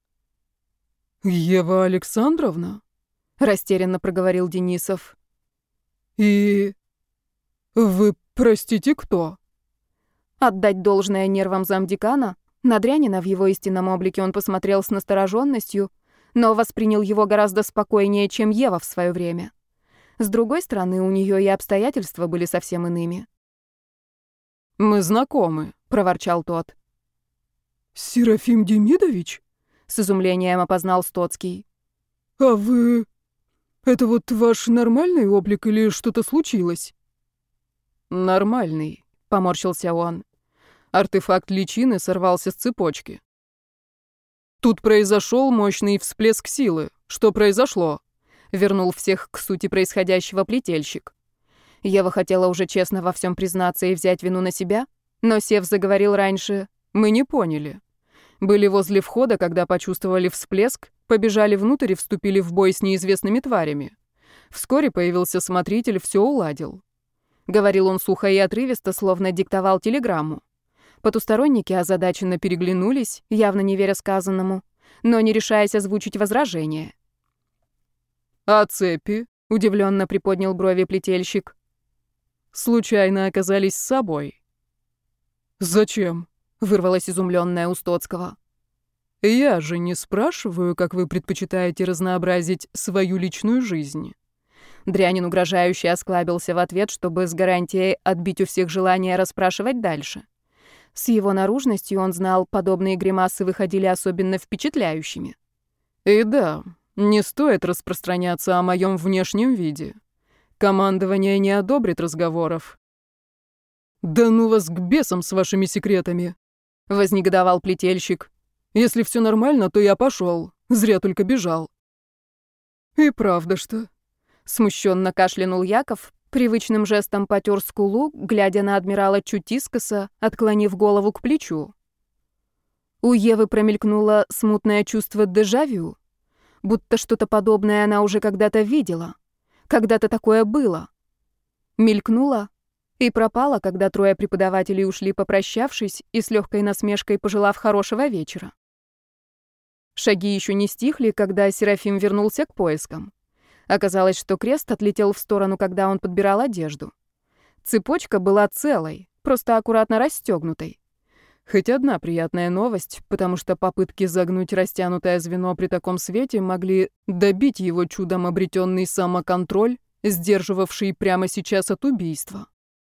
«Ева Александровна?» — растерянно проговорил Денисов. «И... вы, простите, кто?» Отдать должное нервам замдекана, на Дрянина в его истинном облике он посмотрел с настороженностью, но воспринял его гораздо спокойнее, чем Ева в свое время. С другой стороны, у нее и обстоятельства были совсем иными. «Мы знакомы», — проворчал тот. «Серафим Демидович?» — с изумлением опознал Стоцкий. «А вы... это вот ваш нормальный облик или что-то случилось?» «Нормальный», — поморщился он. Артефакт личины сорвался с цепочки. Тут произошел мощный всплеск силы. Что произошло? Вернул всех к сути происходящего плетельщик. Ева хотела уже честно во всем признаться и взять вину на себя, но Сев заговорил раньше. Мы не поняли. Были возле входа, когда почувствовали всплеск, побежали внутрь и вступили в бой с неизвестными тварями. Вскоре появился смотритель, все уладил. Говорил он сухо и отрывисто, словно диктовал телеграмму. Потусторонники озадаченно переглянулись, явно не веря сказанному, но не решаясь озвучить возражение. «А цепи?» — удивленно приподнял брови плетельщик. «Случайно оказались с собой». «Зачем?» — вырвалась изумленная у Стоцкого. «Я же не спрашиваю, как вы предпочитаете разнообразить свою личную жизнь». Дрянин угрожающе осклабился в ответ, чтобы с гарантией отбить у всех желание расспрашивать дальше. С его наружностью он знал, подобные гримасы выходили особенно впечатляющими. «И да, не стоит распространяться о моем внешнем виде. Командование не одобрит разговоров». «Да ну вас к бесам с вашими секретами!» — вознегодовал плетельщик. «Если все нормально, то я пошел. Зря только бежал». «И правда что?» Смущенно кашлянул Яков, привычным жестом потер скулу, глядя на адмирала чуть искоса, отклонив голову к плечу. У Евы промелькнуло смутное чувство дежавю, будто что-то подобное она уже когда-то видела. Когда-то такое было. Мелькнуло и пропало, когда трое преподавателей ушли, попрощавшись и с легкой насмешкой пожелав хорошего вечера. Шаги еще не стихли, когда Серафим вернулся к поискам. Оказалось, что крест отлетел в сторону, когда он подбирал одежду. Цепочка была целой, просто аккуратно расстегнутой. Хоть одна приятная новость, потому что попытки загнуть растянутое звено при таком свете могли добить его чудом обретенный самоконтроль, сдерживавший прямо сейчас от убийства.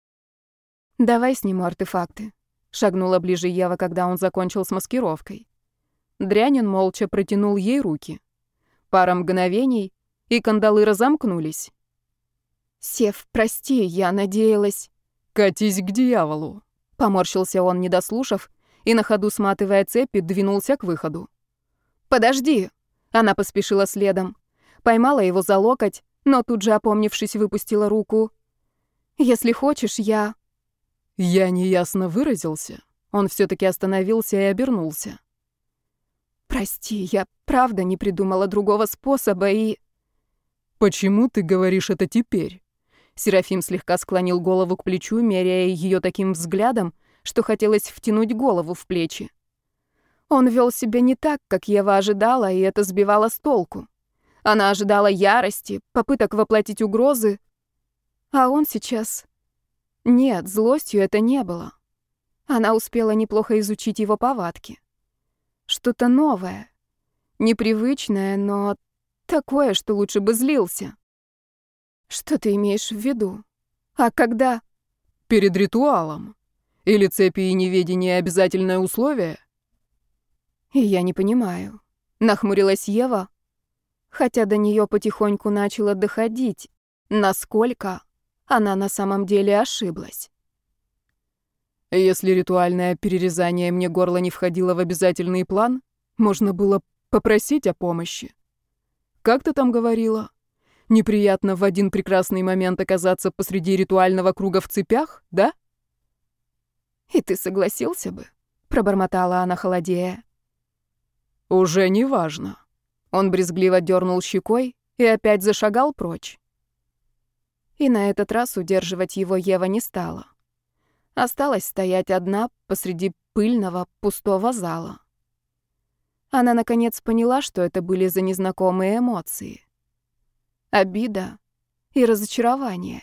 «Давай сниму артефакты», — шагнула ближе Ева, когда он закончил с маскировкой. Дрянин молча протянул ей руки. Пара мгновений, и кандалы разомкнулись. «Сев, прости, я надеялась...» «Катись к дьяволу!» Поморщился он, не дослушав, и на ходу, сматывая цепи, двинулся к выходу. «Подожди!» Она поспешила следом. Поймала его за локоть, но тут же, опомнившись, выпустила руку. «Если хочешь, я...» Я неясно выразился. Он все-таки остановился и обернулся. «Прости, я правда не придумала другого способа и...» «Почему ты говоришь это теперь?» Серафим слегка склонил голову к плечу, меряя ее таким взглядом, что хотелось втянуть голову в плечи. Он вел себя не так, как Ева ожидала, и это сбивало с толку. Она ожидала ярости, попыток воплотить угрозы, а он сейчас... Нет, злостью это не было. Она успела неплохо изучить его повадки. Что-то новое, непривычное, но такое, что лучше бы злился. Что ты имеешь в виду? А когда? Перед ритуалом. Или цепи и неведение обязательное условие? И я не понимаю. Нахмурилась Ева, хотя до нее потихоньку начало доходить, насколько она на самом деле ошиблась. Если ритуальное перерезание мне горло не входило в обязательный план, можно было попросить о помощи. Как ты там говорила? Неприятно в один прекрасный момент оказаться посреди ритуального круга в цепях, да? И ты согласился бы, пробормотала она, холодея. Уже не важно. Он брезгливо дернул щекой и опять зашагал прочь. И на этот раз удерживать его Ева не стала. Осталась стоять одна посреди пыльного, пустого зала. Она, наконец, поняла, что это были за незнакомые эмоции. Обида и разочарование.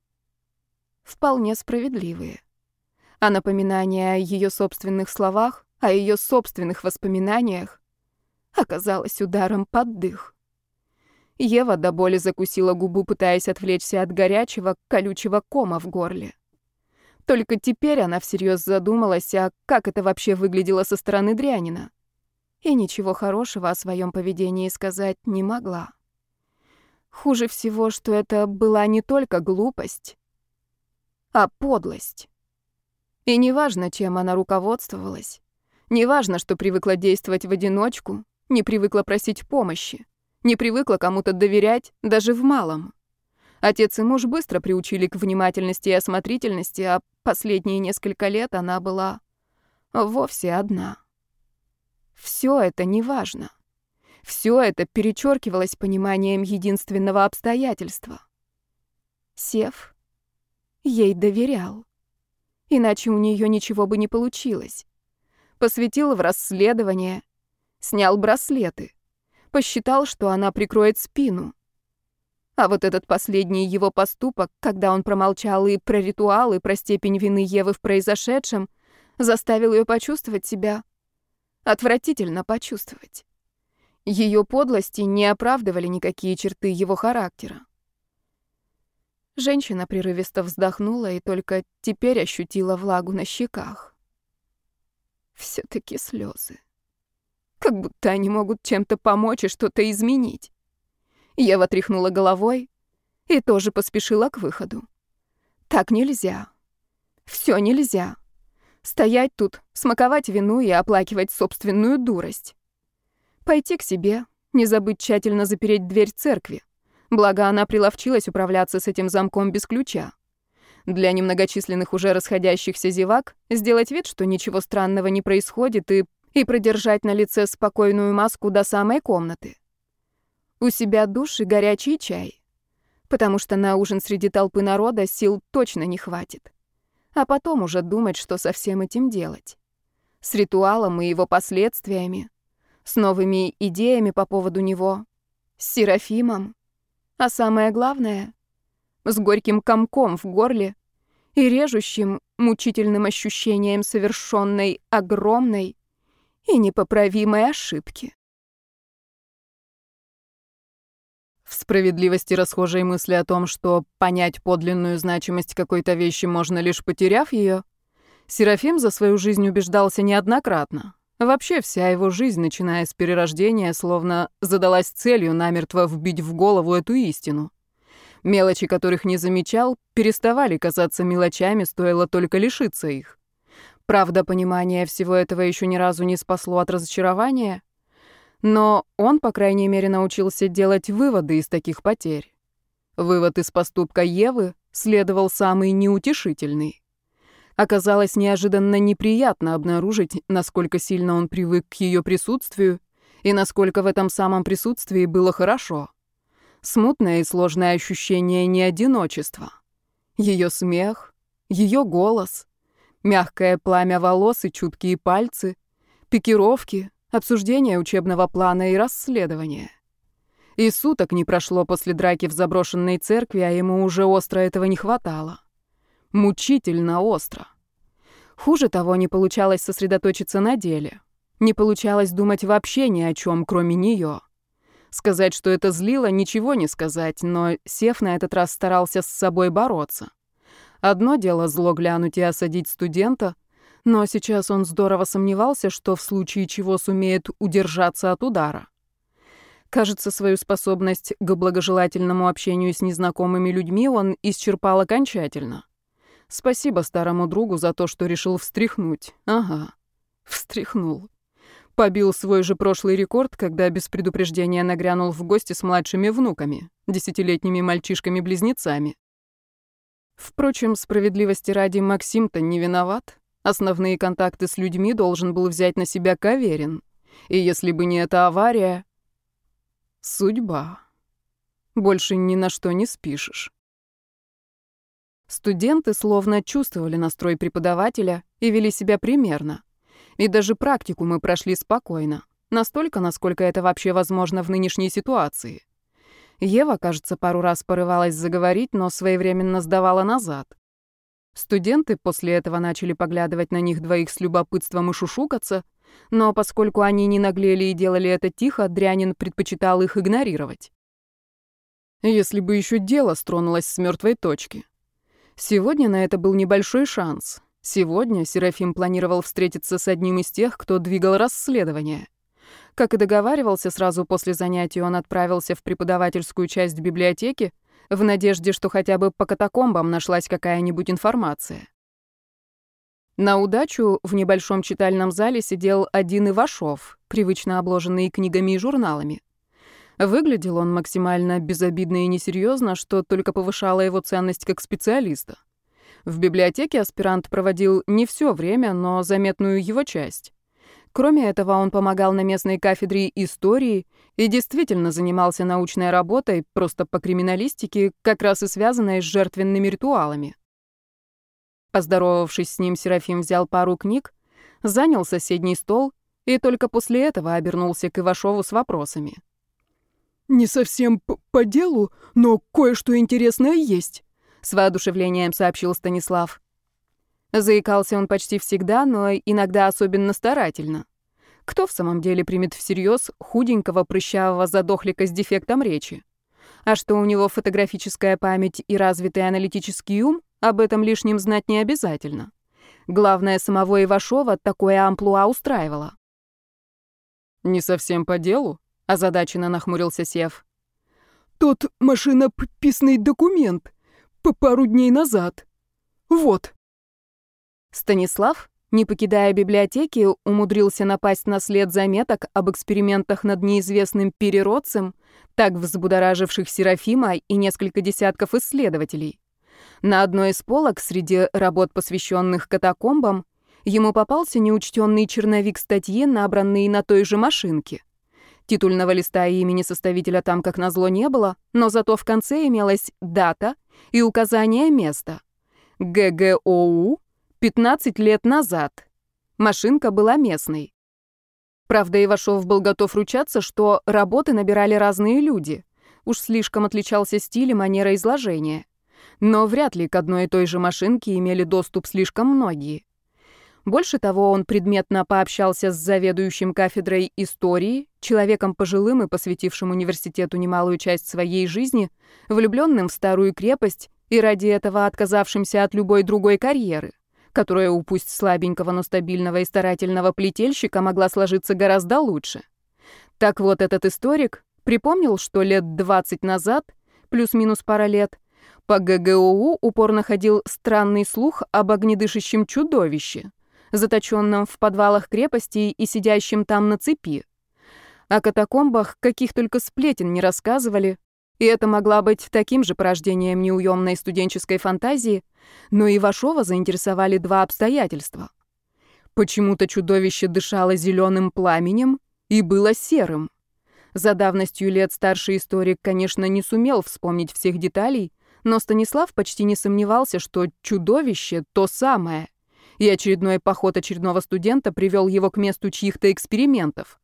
Вполне справедливые. А напоминание о ее собственных словах, о ее собственных воспоминаниях оказалось ударом под дых. Ева до боли закусила губу, пытаясь отвлечься от горячего, колючего кома в горле. Только теперь она всерьез задумалась, а как это вообще выглядело со стороны Дрянина. И ничего хорошего о своем поведении сказать не могла. Хуже всего, что это была не только глупость, а подлость. И неважно, чем она руководствовалась, неважно, что привыкла действовать в одиночку, не привыкла просить помощи, не привыкла кому-то доверять даже в малом. Отец и муж быстро приучили к внимательности и осмотрительности, а последние несколько лет она была вовсе одна. Все это неважно. Все это перечеркивалось пониманием единственного обстоятельства. Сев ей доверял. Иначе у нее ничего бы не получилось. Посвятил в расследование, снял браслеты, посчитал, что она прикроет спину. А вот этот последний его поступок, когда он промолчал и про ритуал, и про степень вины Евы в произошедшем, заставил ее почувствовать себя, отвратительно почувствовать. Ее подлости не оправдывали никакие черты его характера. Женщина прерывисто вздохнула и только теперь ощутила влагу на щеках. Все-таки слезы. Как будто они могут чем-то помочь и что-то изменить. Ева тряхнула головой и тоже поспешила к выходу. Так нельзя. Все нельзя. Стоять тут, смаковать вину и оплакивать собственную дурость. Пойти к себе, не забыть тщательно запереть дверь церкви, Благо, она приловчилась управляться с этим замком без ключа. Для немногочисленных уже расходящихся зевак сделать вид, что ничего странного не происходит, и продержать на лице спокойную маску до самой комнаты. У себя душ и горячий чай. Потому что на ужин среди толпы народа сил точно не хватит. А потом уже думать, что со всем этим делать. С ритуалом и его последствиями. С новыми идеями по поводу него. С Серафимом. А самое главное — с горьким комком в горле и режущим, мучительным ощущением совершенной огромной и непоправимой ошибки. В справедливости расхожей мысли о том, что понять подлинную значимость какой-то вещи можно лишь потеряв ее, Серафим за свою жизнь убеждался неоднократно. Вообще вся его жизнь, начиная с перерождения, словно задалась целью намертво вбить в голову эту истину. Мелочи, которых не замечал, переставали казаться мелочами, стоило только лишиться их. Правда, понимание всего этого еще ни разу не спасло от разочарования, но он, по крайней мере, научился делать выводы из таких потерь. Вывод из поступка Евы следовал самый неутешительный. Оказалось неожиданно неприятно обнаружить, насколько сильно он привык к ее присутствию и насколько в этом самом присутствии было хорошо. Смутное и сложное ощущение неодиночества. Ее смех, ее голос, мягкое пламя волос и чуткие пальцы, пикировки, обсуждение учебного плана и расследования. И суток не прошло после драки в заброшенной церкви, а ему уже остро этого не хватало. Мучительно остро. Хуже того, не получалось сосредоточиться на деле. Не получалось думать вообще ни о чем, кроме нее. Сказать, что это злило, ничего не сказать, но Сев на этот раз старался с собой бороться. Одно дело зло глянуть и осадить студента, но сейчас он здорово сомневался, что в случае чего сумеет удержаться от удара. Кажется, свою способность к благожелательному общению с незнакомыми людьми он исчерпал окончательно. Спасибо старому другу за то, что решил встряхнуть. Ага, встряхнул. Побил свой же прошлый рекорд, когда без предупреждения нагрянул в гости с младшими внуками, 10-летними мальчишками-близнецами. Впрочем, справедливости ради, Максим-то не виноват. Основные контакты с людьми должен был взять на себя Каверин. И если бы не эта авария... Судьба. Больше ни на что не спишешь. Студенты словно чувствовали настрой преподавателя и вели себя примерно. И даже практику мы прошли спокойно. Настолько, насколько это вообще возможно в нынешней ситуации. Ева, кажется, пару раз порывалась заговорить, но своевременно сдавала назад. Студенты после этого начали поглядывать на них двоих с любопытством и шушукаться, но поскольку они не наглели и делали это тихо, Дрянин предпочитал их игнорировать. Если бы еще дело стронулось с мертвой точки. Сегодня на это был небольшой шанс. Сегодня Серафим планировал встретиться с одним из тех, кто двигал расследование. Как и договаривался, сразу после занятий он отправился в преподавательскую часть библиотеки в надежде, что хотя бы по катакомбам нашлась какая-нибудь информация. На удачу в небольшом читальном зале сидел один Ивашов, привычно обложенный книгами и журналами. Выглядел он максимально безобидно и несерьезно, что только повышало его ценность как специалиста. В библиотеке аспирант проводил не все время, но заметную его часть. Кроме этого, он помогал на местной кафедре истории и действительно занимался научной работой, просто по криминалистике, как раз и связанной с жертвенными ритуалами. Поздоровавшись с ним, Серафим взял пару книг, занял соседний стол и только после этого обернулся к Ивашову с вопросами. «Не совсем по делу, но кое-что интересное есть», — с воодушевлением сообщил Станислав. Заикался он почти всегда, но иногда особенно старательно. Кто в самом деле примет всерьез худенького прыщавого задохлика с дефектом речи? А что у него фотографическая память и развитый аналитический ум, об этом лишним знать не обязательно. Главное, самого Ивашова такое амплуа устраивало. «Не совсем по делу?» — озадаченно нахмурился Сев. «Тот машинописный документ по пару дней назад. Вот». Станислав Не покидая библиотеки, умудрился напасть на след заметок об экспериментах над неизвестным переродцем, так взбудораживших Серафима и несколько десятков исследователей. На одной из полок среди работ, посвященных катакомбам, ему попался неучтенный черновик статьи, набранный на той же машинке. Титульного листа и имени составителя там, как назло, не было, но зато в конце имелась дата и указание места. ГГОУ 15 лет назад. Машинка была местной. Правда, Ивашов был готов ручаться, что работы набирали разные люди. Уж слишком отличался стиль и манера изложения. Но вряд ли к одной и той же машинке имели доступ слишком многие. Больше того, он предметно пообщался с заведующим кафедрой истории, человеком пожилым и посвятившим университету немалую часть своей жизни, влюбленным в старую крепость и ради этого отказавшимся от любой другой карьеры, которая у пусть слабенького, но стабильного и старательного плетельщика могла сложиться гораздо лучше. Так вот, этот историк припомнил, что лет 20 назад, плюс-минус пара лет, по ГГОУ упорно ходил странный слух об огнедышащем чудовище, заточенном в подвалах крепости и сидящем там на цепи. О катакомбах каких только сплетен не рассказывали, и это могла быть таким же порождением неуемной студенческой фантазии, но Ивашова заинтересовали два обстоятельства. Почему-то чудовище дышало зеленым пламенем и было серым. За давностью лет старший историк, конечно, не сумел вспомнить всех деталей, но Станислав почти не сомневался, что чудовище — то самое, и очередной поход очередного студента привел его к месту чьих-то экспериментов.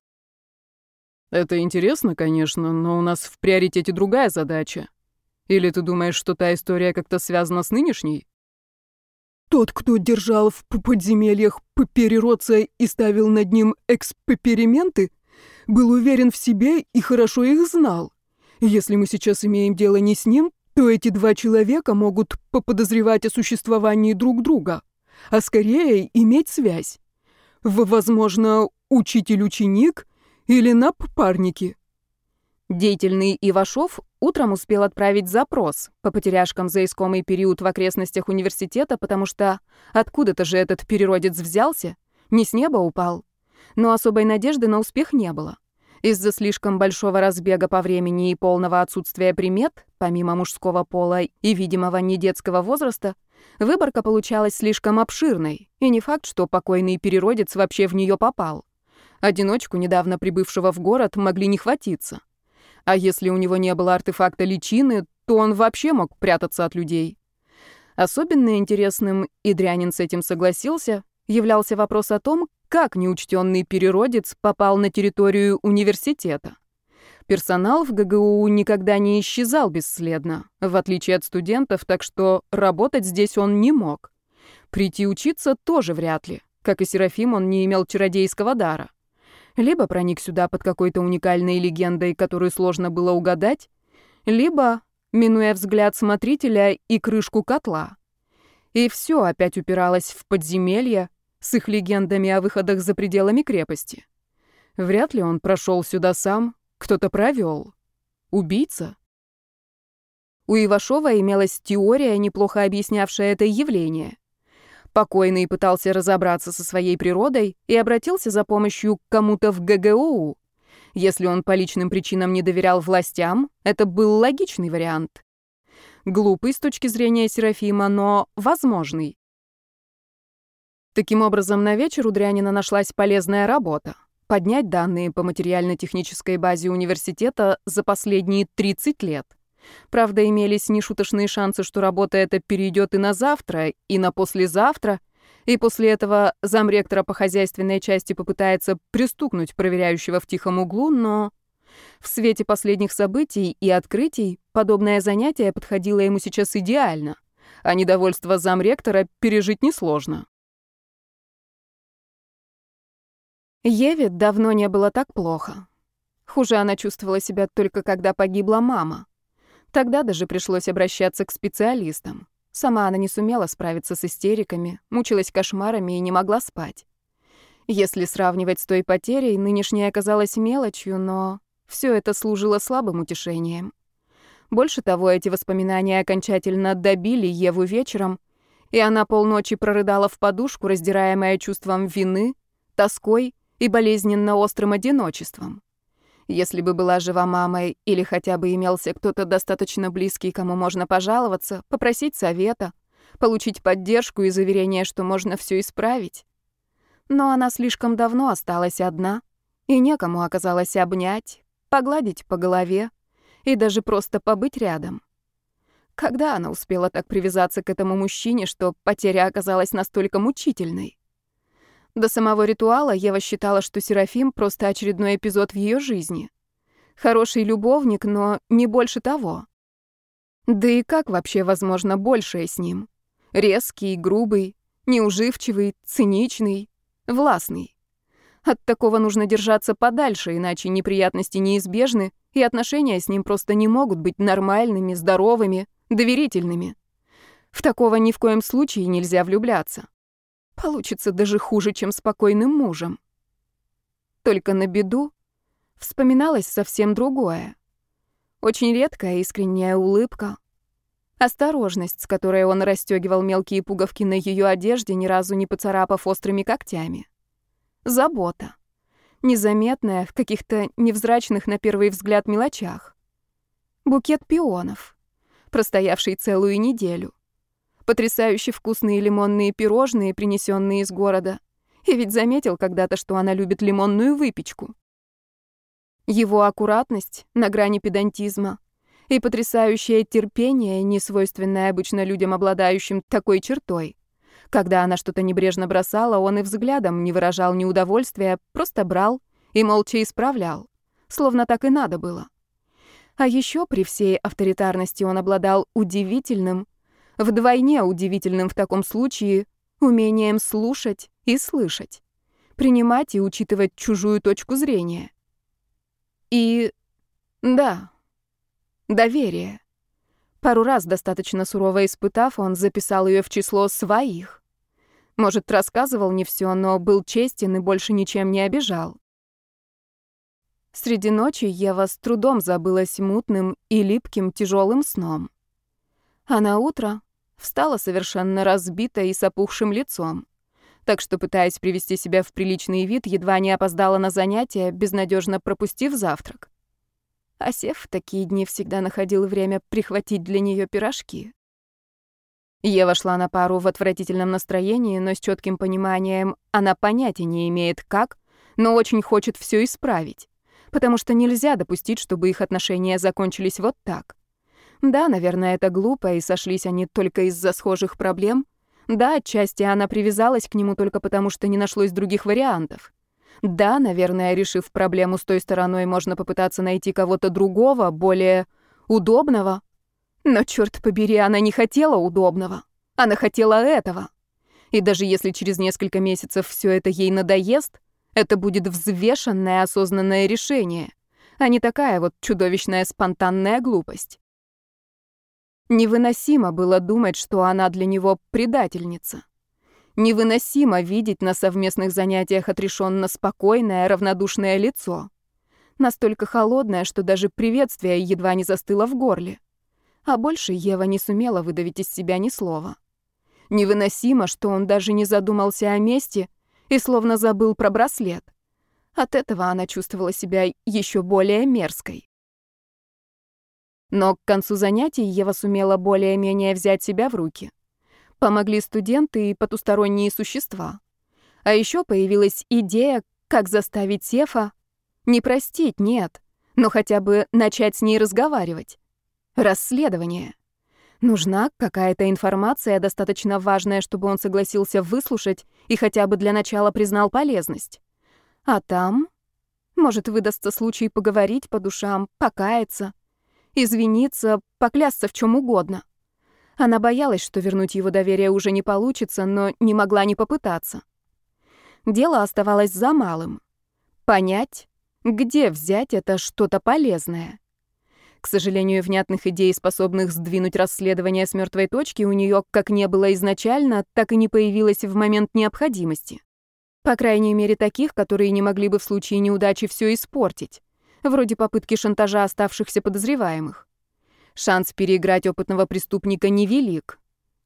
Это интересно, конечно, но у нас в приоритете другая задача. Или ты думаешь, что та история как-то связана с нынешней? Тот, кто держал в подземельях переродца и ставил над ним эксперименты, был уверен в себе и хорошо их знал. Если мы сейчас имеем дело не с ним, то эти два человека могут поподозревать о существовании друг друга, а скорее иметь связь. Возможно, учитель-ученик или напарники. Деятельный Ивашов утром успел отправить запрос по потеряшкам за искомый период в окрестностях университета, потому что откуда-то же этот переродец взялся, не с неба упал. Но особой надежды на успех не было. Из-за слишком большого разбега по времени и полного отсутствия примет, помимо мужского пола и видимого недетского возраста, выборка получалась слишком обширной, и не факт, что покойный переродец вообще в нее попал. Одиночку, недавно прибывшего в город, могли не хватиться. А если у него не было артефакта личины, то он вообще мог прятаться от людей. Особенно интересным, и Дрянин с этим согласился, являлся вопрос о том, как неучтенный переродец попал на территорию университета. Персонал в ГГУ никогда не исчезал бесследно, в отличие от студентов, так что работать здесь он не мог. Прийти учиться тоже вряд ли. Как и Серафим, он не имел чародейского дара. Либо проник сюда под какой-то уникальной легендой, которую сложно было угадать, либо, минуя взгляд смотрителя и крышку котла. И все опять упиралось в подземелье с их легендами о выходах за пределами крепости. Вряд ли он прошел сюда сам, кто-то провел. Убийца? У Ивашова имелась теория, неплохо объяснявшая это явление. Покойный пытался разобраться со своей природой и обратился за помощью к кому-то в ГГОУ. Если он по личным причинам не доверял властям, это был логичный вариант. Глупый с точки зрения Серафима, но возможный. Таким образом, на вечер у Дрянина нашлась полезная работа — поднять данные по материально-технической базе университета за последние 30 лет. Правда, имелись нешуточные шансы, что работа эта перейдет и на завтра, и на послезавтра, и после этого замректора по хозяйственной части попытается пристукнуть проверяющего в тихом углу, но в свете последних событий и открытий подобное занятие подходило ему сейчас идеально, а недовольство замректора пережить несложно. Еве давно не было так плохо. Хуже она чувствовала себя только когда погибла мама. Тогда даже пришлось обращаться к специалистам. Сама она не сумела справиться с истериками, мучилась кошмарами и не могла спать. Если сравнивать с той потерей, нынешняя оказалась мелочью, но все это служило слабым утешением. Больше того, эти воспоминания окончательно добили Еву вечером, И она полночи прорыдала в подушку, раздираемая чувством вины, тоской и болезненно острым одиночеством. Если бы была жива мама или хотя бы имелся кто-то достаточно близкий, кому можно пожаловаться, попросить совета, получить поддержку и заверение, что можно все исправить. Но она слишком давно осталась одна, и некому оказалось обнять, погладить по голове и даже просто побыть рядом. Когда она успела так привязаться к этому мужчине, что потеря оказалась настолько мучительной? До самого ритуала Ева считала, что Серафим — просто очередной эпизод в ее жизни. Хороший любовник, но не больше того. Да и как вообще возможно большее с ним? Резкий, грубый, неуживчивый, циничный, властный. От такого нужно держаться подальше, иначе неприятности неизбежны, и отношения с ним просто не могут быть нормальными, здоровыми, доверительными. В такого ни в коем случае нельзя влюбляться. Получится даже хуже, чем с спокойным мужем. Только на беду вспоминалось совсем другое. Очень редкая искренняя улыбка, осторожность, с которой он расстёгивал мелкие пуговки на ее одежде, ни разу не поцарапав острыми когтями. Забота. Незаметная, в каких-то невзрачных на первый взгляд мелочах. Букет пионов, простоявший целую неделю. Потрясающе вкусные лимонные пирожные, принесенные из города. И ведь заметил когда-то, что она любит лимонную выпечку. Его аккуратность на грани педантизма и потрясающее терпение, несвойственное обычно людям, обладающим такой чертой. Когда она что-то небрежно бросала, он и взглядом не выражал неудовольствия, просто брал и молча исправлял, словно так и надо было. А еще при всей авторитарности он обладал удивительным, вдвойне удивительным в таком случае, умением слушать и слышать, принимать и учитывать чужую точку зрения. И да, доверие. Пару раз, достаточно сурово испытав, он записал ее в число своих. Может, рассказывал не все, но был честен и больше ничем не обижал. Среди ночи Ева с трудом забылась мутным и липким тяжелым сном. А на утро встала совершенно разбитая и с опухшим лицом, так что, пытаясь привести себя в приличный вид, едва не опоздала на занятия, безнадежно пропустив завтрак. А Сев в такие дни всегда находил время прихватить для нее пирожки. Ева шла на пару в отвратительном настроении, но с четким пониманием она понятия не имеет как, но очень хочет все исправить, потому что нельзя допустить, чтобы их отношения закончились вот так. Да, наверное, это глупо, и сошлись они только из-за схожих проблем. Да, отчасти она привязалась к нему только потому, что не нашлось других вариантов. Да, наверное, решив проблему с той стороной, можно попытаться найти кого-то другого, более удобного. Но, черт побери, она не хотела удобного. Она хотела этого. И даже если через несколько месяцев все это ей надоест, это будет взвешенное, осознанное решение, а не такая вот чудовищная спонтанная глупость. Невыносимо было думать, что она для него предательница. Невыносимо видеть на совместных занятиях отрешенно спокойное, равнодушное лицо. Настолько холодное, что даже приветствие едва не застыло в горле. А больше Ева не сумела выдавить из себя ни слова. Невыносимо, что он даже не задумался о мести и словно забыл про браслет. От этого она чувствовала себя еще более мерзкой. Но к концу занятий Ева сумела более-менее взять себя в руки. Помогли студенты и потусторонние существа. А еще появилась идея, как заставить Сефа не простить, нет, но хотя бы начать с ней разговаривать. Расследование. Нужна какая-то информация, достаточно важная, чтобы он согласился выслушать и хотя бы для начала признал полезность. А там, может, выдастся случай поговорить по душам, покаяться, извиниться, поклясться в чем угодно. Она боялась, что вернуть его доверие уже не получится, но не могла не попытаться. Дело оставалось за малым. Понять, где взять это что-то полезное. К сожалению, внятных идей, способных сдвинуть расследование с мертвой точки, у нее как не было изначально, так и не появилось в момент необходимости. По крайней мере, таких, которые не могли бы в случае неудачи все испортить, вроде попытки шантажа оставшихся подозреваемых. Шанс переиграть опытного преступника невелик.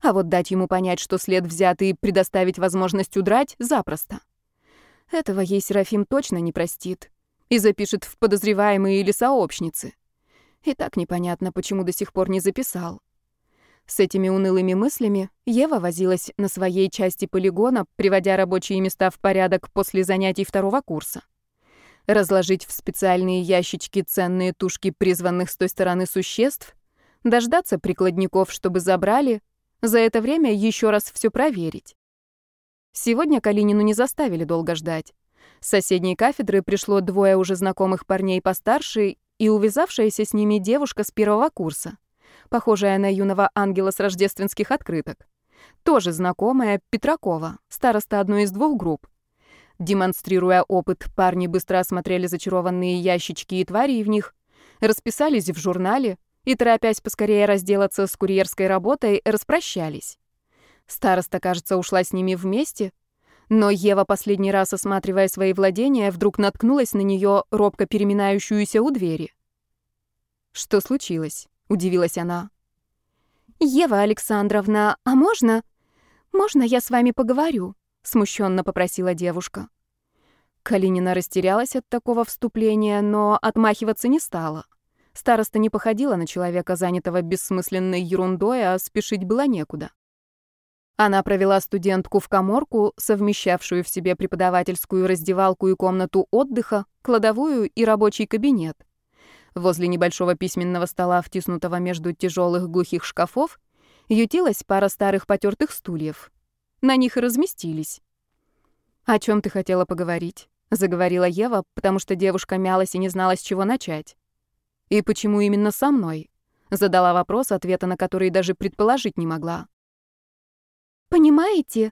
А вот дать ему понять, что след взят, и предоставить возможность удрать — запросто. Этого ей Серафим точно не простит и запишет в подозреваемые или сообщницы. И так непонятно, почему до сих пор не записал. С этими унылыми мыслями Ева возилась на своей части полигона, приводя рабочие места в порядок после занятий 2-го курса. Разложить в специальные ящички ценные тушки призванных с той стороны существ, дождаться прикладников, чтобы забрали, за это время еще раз все проверить. Сегодня Калинину не заставили долго ждать. С соседней кафедры пришло 2 уже знакомых парней постарше и увязавшаяся с ними девушка с 1-го курса, похожая на юного ангела с рождественских открыток. Тоже знакомая Петракова, староста одной из 2 групп. Демонстрируя опыт, парни быстро осмотрели зачарованные ящички и твари в них, расписались в журнале и, торопясь поскорее разделаться с курьерской работой, распрощались. Староста, кажется, ушла с ними вместе, но Ева, последний раз осматривая свои владения, вдруг наткнулась на нее, робко переминающуюся у двери. «Что случилось?» — удивилась она. «Ева Александровна, а можно? Можно я с вами поговорю?» — смущенно попросила девушка. Калинина растерялась от такого вступления, но отмахиваться не стала. Староста не походила на человека, занятого бессмысленной ерундой, а спешить было некуда. Она провела студентку в каморку, совмещавшую в себе преподавательскую раздевалку и комнату отдыха, кладовую и рабочий кабинет. Возле небольшого письменного стола, втиснутого между тяжелых глухих шкафов, ютилась пара старых потертых стульев. На них и разместились. «О чем ты хотела поговорить?» — заговорила Ева, потому что девушка мялась и не знала, с чего начать. «И почему именно со мной?» — задала вопрос, ответа на который даже предположить не могла. «Понимаете,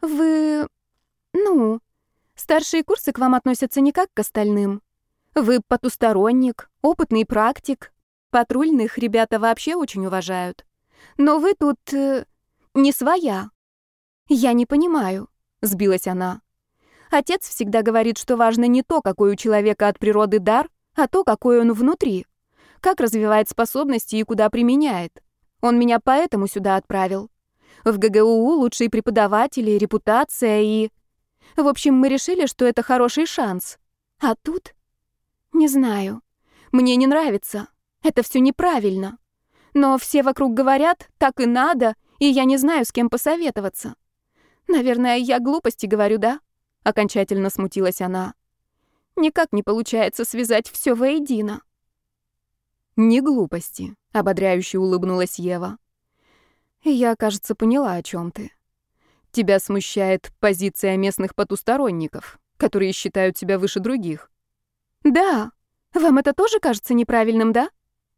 старшие курсы к вам относятся не как к остальным. Вы потусторонник, опытный практик. Патрульных ребята вообще очень уважают. Но вы тут не своя. Я не понимаю», — сбилась она. «Отец всегда говорит, что важно не то, какой у человека от природы дар, а то, какой он внутри. Как развивает способности и куда применяет. Он меня поэтому сюда отправил. В ГГУ лучшие преподаватели, репутация и... В общем, мы решили, что это хороший шанс. А тут... Не знаю. Мне не нравится. Это все неправильно. Но все вокруг говорят, так и надо, и я не знаю, с кем посоветоваться. Наверное, я глупости говорю, да?» Окончательно смутилась она. «Никак не получается связать все воедино». «Не глупости», — ободряюще улыбнулась Ева. «Я, кажется, поняла, о чем ты. Тебя смущает позиция местных потусторонников, которые считают себя выше других». «Да. Вам это тоже кажется неправильным, да?»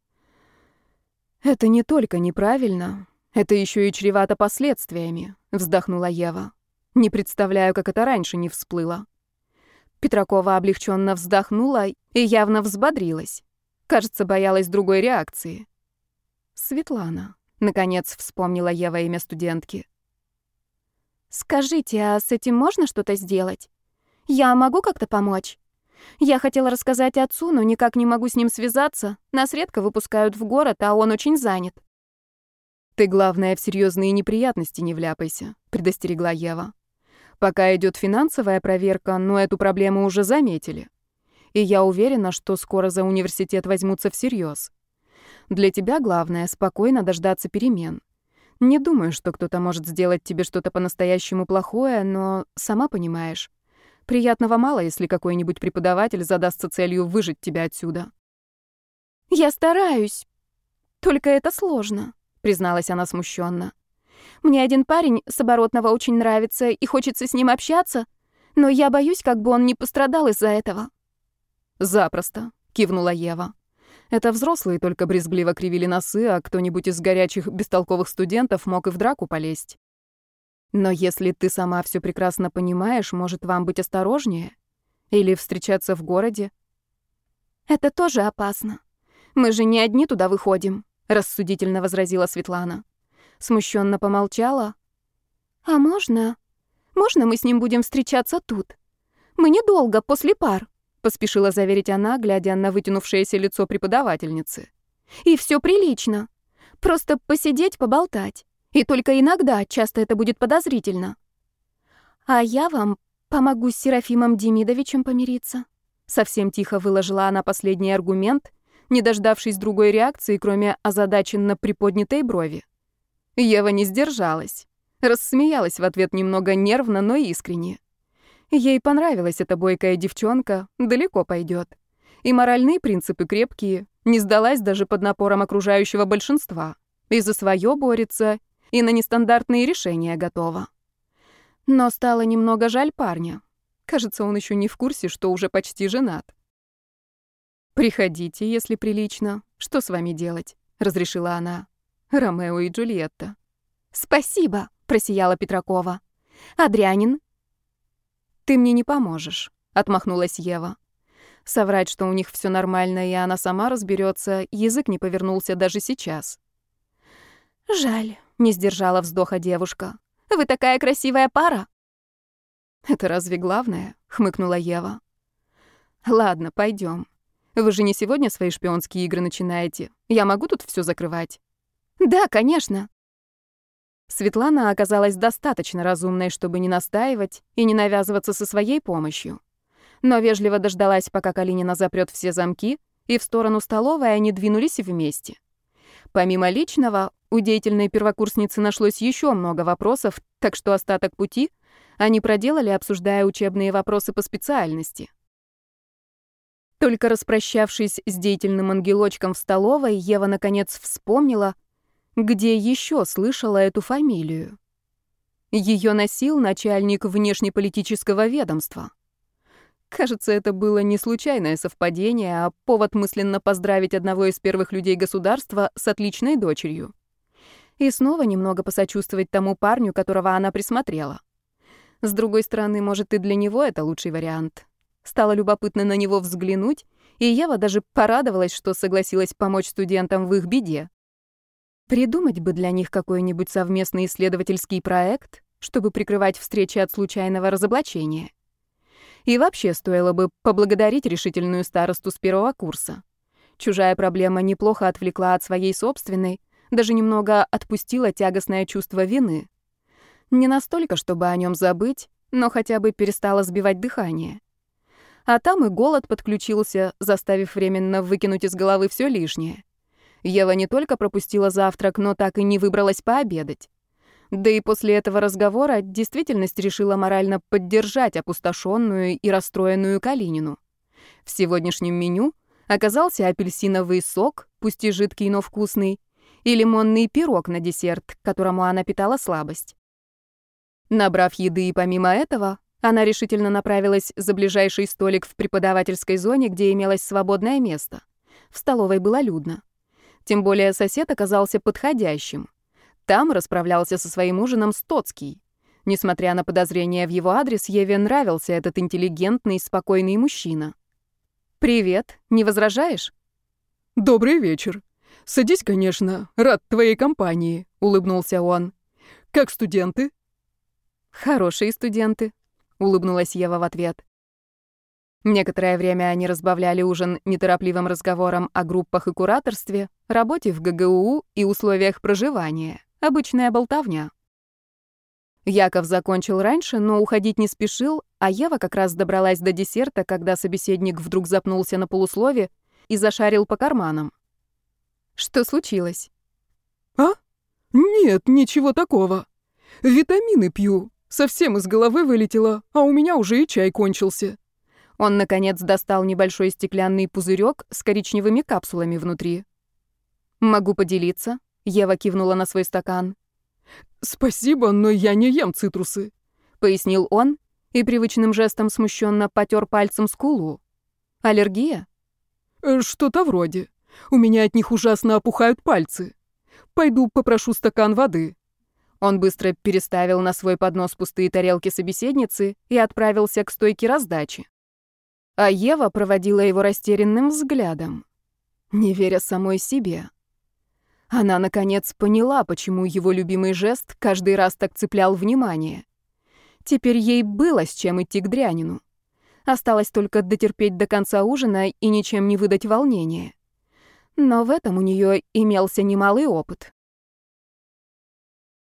«Это не только неправильно, это еще и чревато последствиями», — вздохнула Ева. «Не представляю, как это раньше не всплыло». Петракова облегченно вздохнула и явно взбодрилась. Кажется, боялась другой реакции. «Светлана», — наконец вспомнила Ева имя студентки. «Скажите, а с этим можно что-то сделать? Я могу как-то помочь? Я хотела рассказать отцу, но никак не могу с ним связаться. Нас редко выпускают в город, а он очень занят». «Ты, главное, в серьезные неприятности не вляпайся», — предостерегла Ева. «Пока идет финансовая проверка, но эту проблему уже заметили. И я уверена, что скоро за университет возьмутся всерьез. Для тебя главное — спокойно дождаться перемен. Не думаю, что кто-то может сделать тебе что-то по-настоящему плохое, но, сама понимаешь, приятного мало, если какой-нибудь преподаватель задастся целью выжить тебя отсюда». «Я стараюсь. Только это сложно», — призналась она смущенно. «Мне один парень с Оборотного очень нравится, и хочется с ним общаться, но я боюсь, как бы он не пострадал из-за этого». «Запросто», — кивнула Ева. «Это взрослые только брезгливо кривили носы, а кто-нибудь из горячих, бестолковых студентов мог и в драку полезть. Но если ты сама все прекрасно понимаешь, может, вам быть осторожнее? Или встречаться в городе?» «Это тоже опасно. Мы же не одни туда выходим», — рассудительно возразила Светлана. Смущенно помолчала. «А можно? Можно мы с ним будем встречаться тут? Мы недолго, после пар», — поспешила заверить она, глядя на вытянувшееся лицо преподавательницы. «И все прилично. Просто посидеть, поболтать. И только иногда, часто это будет подозрительно. А я вам помогу с Серафимом Демидовичем помириться. Совсем тихо выложила она последний аргумент, не дождавшись другой реакции, кроме озадаченно приподнятой брови. Ева не сдержалась. Рассмеялась в ответ немного нервно, но искренне. Ей понравилась эта бойкая девчонка, далеко пойдет. И моральные принципы крепкие, не сдалась даже под напором окружающего большинства. И за своё борется, и на нестандартные решения готова. Но стало немного жаль парня. Кажется, он еще не в курсе, что уже почти женат. «Приходите, если прилично. Что с вами делать?» — разрешила она. «Ромео и Джульетта». «Спасибо», — просияла Петракова. «Адрянин?» «Ты мне не поможешь», — отмахнулась Ева. Соврать, что у них все нормально, и она сама разберется, язык не повернулся даже сейчас. «Жаль», — не сдержала вздоха девушка. «Вы такая красивая пара». «Это разве главное?» — хмыкнула Ева. «Ладно, пойдем. Вы же не сегодня свои шпионские игры начинаете? Я могу тут все закрывать?» «Да, конечно». Светлана оказалась достаточно разумной, чтобы не настаивать и не навязываться со своей помощью. Но вежливо дождалась, пока Калинина запрет все замки, и в сторону столовой они двинулись вместе. Помимо личного, у деятельной первокурсницы нашлось еще много вопросов, так что остаток пути они проделали, обсуждая учебные вопросы по специальности. Только распрощавшись с деятельным ангелочком в столовой, Ева наконец вспомнила, где еще слышала эту фамилию. Ее носил начальник внешнеполитического ведомства. Кажется, это было не случайное совпадение, а повод мысленно поздравить одного из первых людей государства с отличной дочерью. И снова немного посочувствовать тому парню, которого она присмотрела. С другой стороны, может, и для него это лучший вариант. Стало любопытно на него взглянуть, и Ева даже порадовалась, что согласилась помочь студентам в их беде. Придумать бы для них какой-нибудь совместный исследовательский проект, чтобы прикрывать встречи от случайного разоблачения. И вообще стоило бы поблагодарить решительную старосту с первого курса. Чужая проблема неплохо отвлекла от своей собственной, даже немного отпустила тягостное чувство вины. Не настолько, чтобы о нем забыть, но хотя бы перестала сбивать дыхание. А там и голод подключился, заставив временно выкинуть из головы все лишнее. Ева не только пропустила завтрак, но так и не выбралась пообедать. Да и после этого разговора действительность решила морально поддержать опустошенную и расстроенную Калинину. В сегодняшнем меню оказался апельсиновый сок, пусть и жидкий, но вкусный, и лимонный пирог на десерт, к которому она питала слабость. Набрав еды и помимо этого, она решительно направилась за ближайший столик в преподавательской зоне, где имелось свободное место. В столовой было людно. Тем более сосед оказался подходящим. Там расправлялся со своим ужином Стоцкий. Несмотря на подозрения в его адрес, Еве нравился этот интеллигентный, спокойный мужчина. «Привет, не возражаешь?» «Добрый вечер. Садись, конечно. Рад твоей компании», — улыбнулся он. «Как студенты?» «Хорошие студенты», — улыбнулась Ева в ответ. Некоторое время они разбавляли ужин неторопливым разговором о группах и кураторстве, работе в ГГУ и условиях проживания. Обычная болтовня. Яков закончил раньше, но уходить не спешил, а Ева как раз добралась до десерта, когда собеседник вдруг запнулся на полуслове и зашарил по карманам. «Что случилось?» «А? Нет, ничего такого. Витамины пью. Совсем из головы вылетело, а у меня уже и чай кончился». Он, наконец, достал небольшой стеклянный пузырек с коричневыми капсулами внутри. «Могу поделиться?» — Ева кивнула на свой стакан. «Спасибо, но я не ем цитрусы», — пояснил он и привычным жестом смущенно потер пальцем скулу. «Аллергия?» «Что-то вроде. У меня от них ужасно опухают пальцы. Пойду попрошу стакан воды». Он быстро переставил на свой поднос пустые тарелки собеседницы и отправился к стойке раздачи. А Ева проводила его растерянным взглядом, не веря самой себе. Она, наконец, поняла, почему его любимый жест каждый раз так цеплял внимание. Теперь ей было с чем идти к дрянину. Осталось только дотерпеть до конца ужина и ничем не выдать волнения. Но в этом у нее имелся немалый опыт.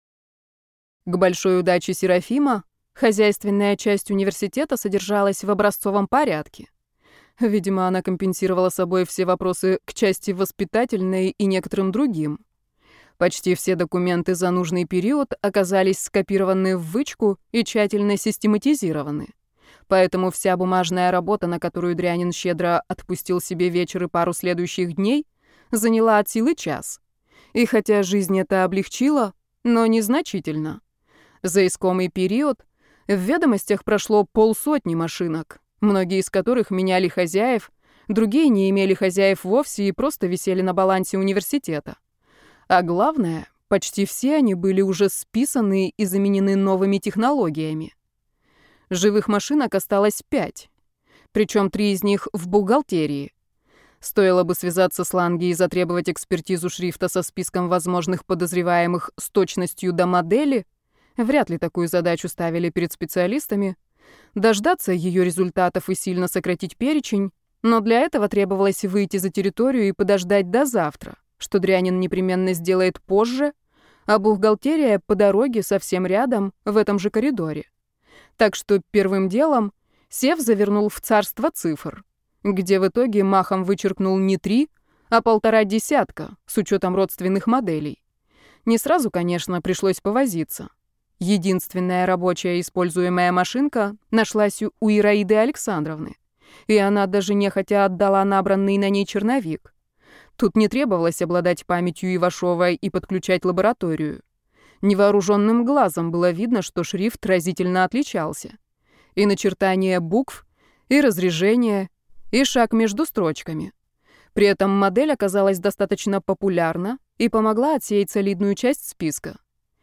К большой удаче Серафима хозяйственная часть университета содержалась в образцовом порядке. Видимо, она компенсировала собой все вопросы к части воспитательной и некоторым другим. Почти все документы за нужный период оказались скопированы в вычку и тщательно систематизированы. Поэтому вся бумажная работа, на которую Дрянин щедро отпустил себе вечер и пару следующих дней, заняла от силы час. И хотя жизнь это облегчила, но незначительно. За искомый период в ведомостях прошло 50 машинок, многие из которых меняли хозяев, другие не имели хозяев вовсе и просто висели на балансе университета. А главное, почти все они были уже списаны и заменены новыми технологиями. Живых машинок осталось 5, причем 3 из них в бухгалтерии. Стоило бы связаться с Ланги и затребовать экспертизу шрифта со списком возможных подозреваемых с точностью до модели, вряд ли такую задачу ставили перед специалистами, дождаться ее результатов и сильно сократить перечень, но для этого требовалось выйти за территорию и подождать до завтра, что Дрянин непременно сделает позже, а бухгалтерия по дороге совсем рядом, в этом же коридоре. Так что первым делом Сев завернул в царство цифр, где в итоге махом вычеркнул не 3, а 1,5 десятка, с учетом родственных моделей. Не сразу, конечно, пришлось повозиться. Единственная рабочая используемая машинка нашлась у Ираиды Александровны, и она даже нехотя отдала набранный на ней черновик. Тут не требовалось обладать памятью Ивашова и подключать лабораторию. Невооруженным глазом было видно, что шрифт разительно отличался. И начертание букв, и разрежение, и шаг между строчками. При этом модель оказалась достаточно популярна и помогла отсеять солидную часть списка.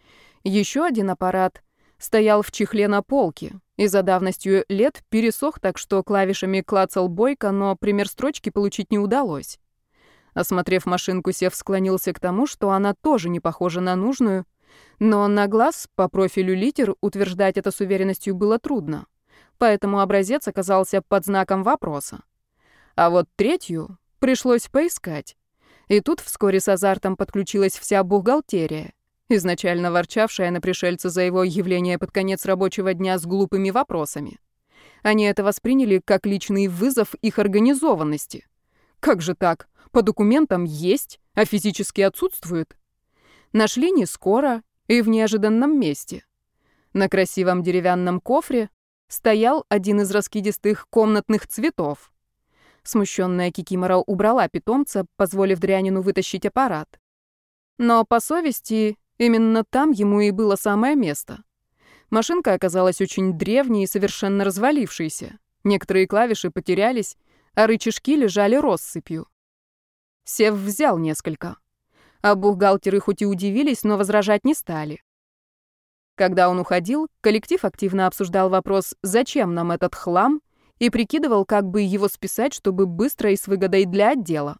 Еще один аппарат стоял в чехле на полке и за давностью лет пересох, так что клавишами клацал бойко, но пример строчки получить не удалось. Осмотрев машинку, Сев склонился к тому, что она тоже не похожа на нужную, но на глаз по профилю литер утверждать это с уверенностью было трудно, поэтому образец оказался под знаком вопроса. А вот третью пришлось поискать. И тут вскоре с азартом подключилась вся бухгалтерия, изначально ворчавшая на пришельца за его явление под конец рабочего дня с глупыми вопросами. Они это восприняли как личный вызов их организованности. Как же так? По документам есть, а физически отсутствует. Нашли не скоро и в неожиданном месте. На красивом деревянном кофре стоял один из раскидистых комнатных цветов. Смущенная Кикимора убрала питомца, позволив Дрянину вытащить аппарат. Но по совести именно там ему и было самое место. Машинка оказалась очень древней и совершенно развалившейся. Некоторые клавиши потерялись, а рычажки лежали россыпью. Сев взял несколько. А бухгалтеры хоть и удивились, но возражать не стали. Когда он уходил, коллектив активно обсуждал вопрос, зачем нам этот хлам, и прикидывал, как бы его списать, чтобы быстро и с выгодой для отдела.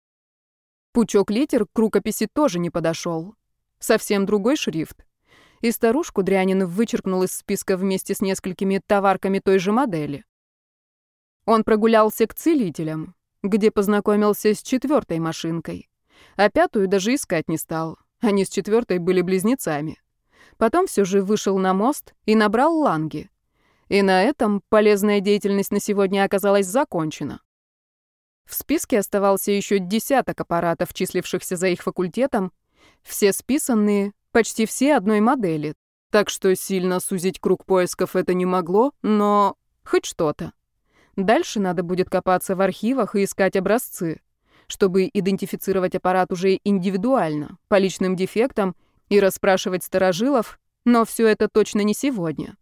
Пучок литер к рукописи тоже не подошел. Совсем другой шрифт. И старушку Дрянин вычеркнул из списка вместе с несколькими товарками той же модели. Он прогулялся к целителям, где познакомился с 4-й машинкой. А 5-ю даже искать не стал. Они с 4-й были близнецами. Потом все же вышел на мост и набрал Ланги. И на этом полезная деятельность на сегодня оказалась закончена. В списке оставался еще 10 аппаратов, числившихся за их факультетом, все списанные, почти все одной модели. Так что сильно сузить круг поисков это не могло, но хоть что-то. Дальше надо будет копаться в архивах и искать образцы, чтобы идентифицировать аппарат уже индивидуально, по личным дефектам и расспрашивать старожилов, но все это точно не сегодня.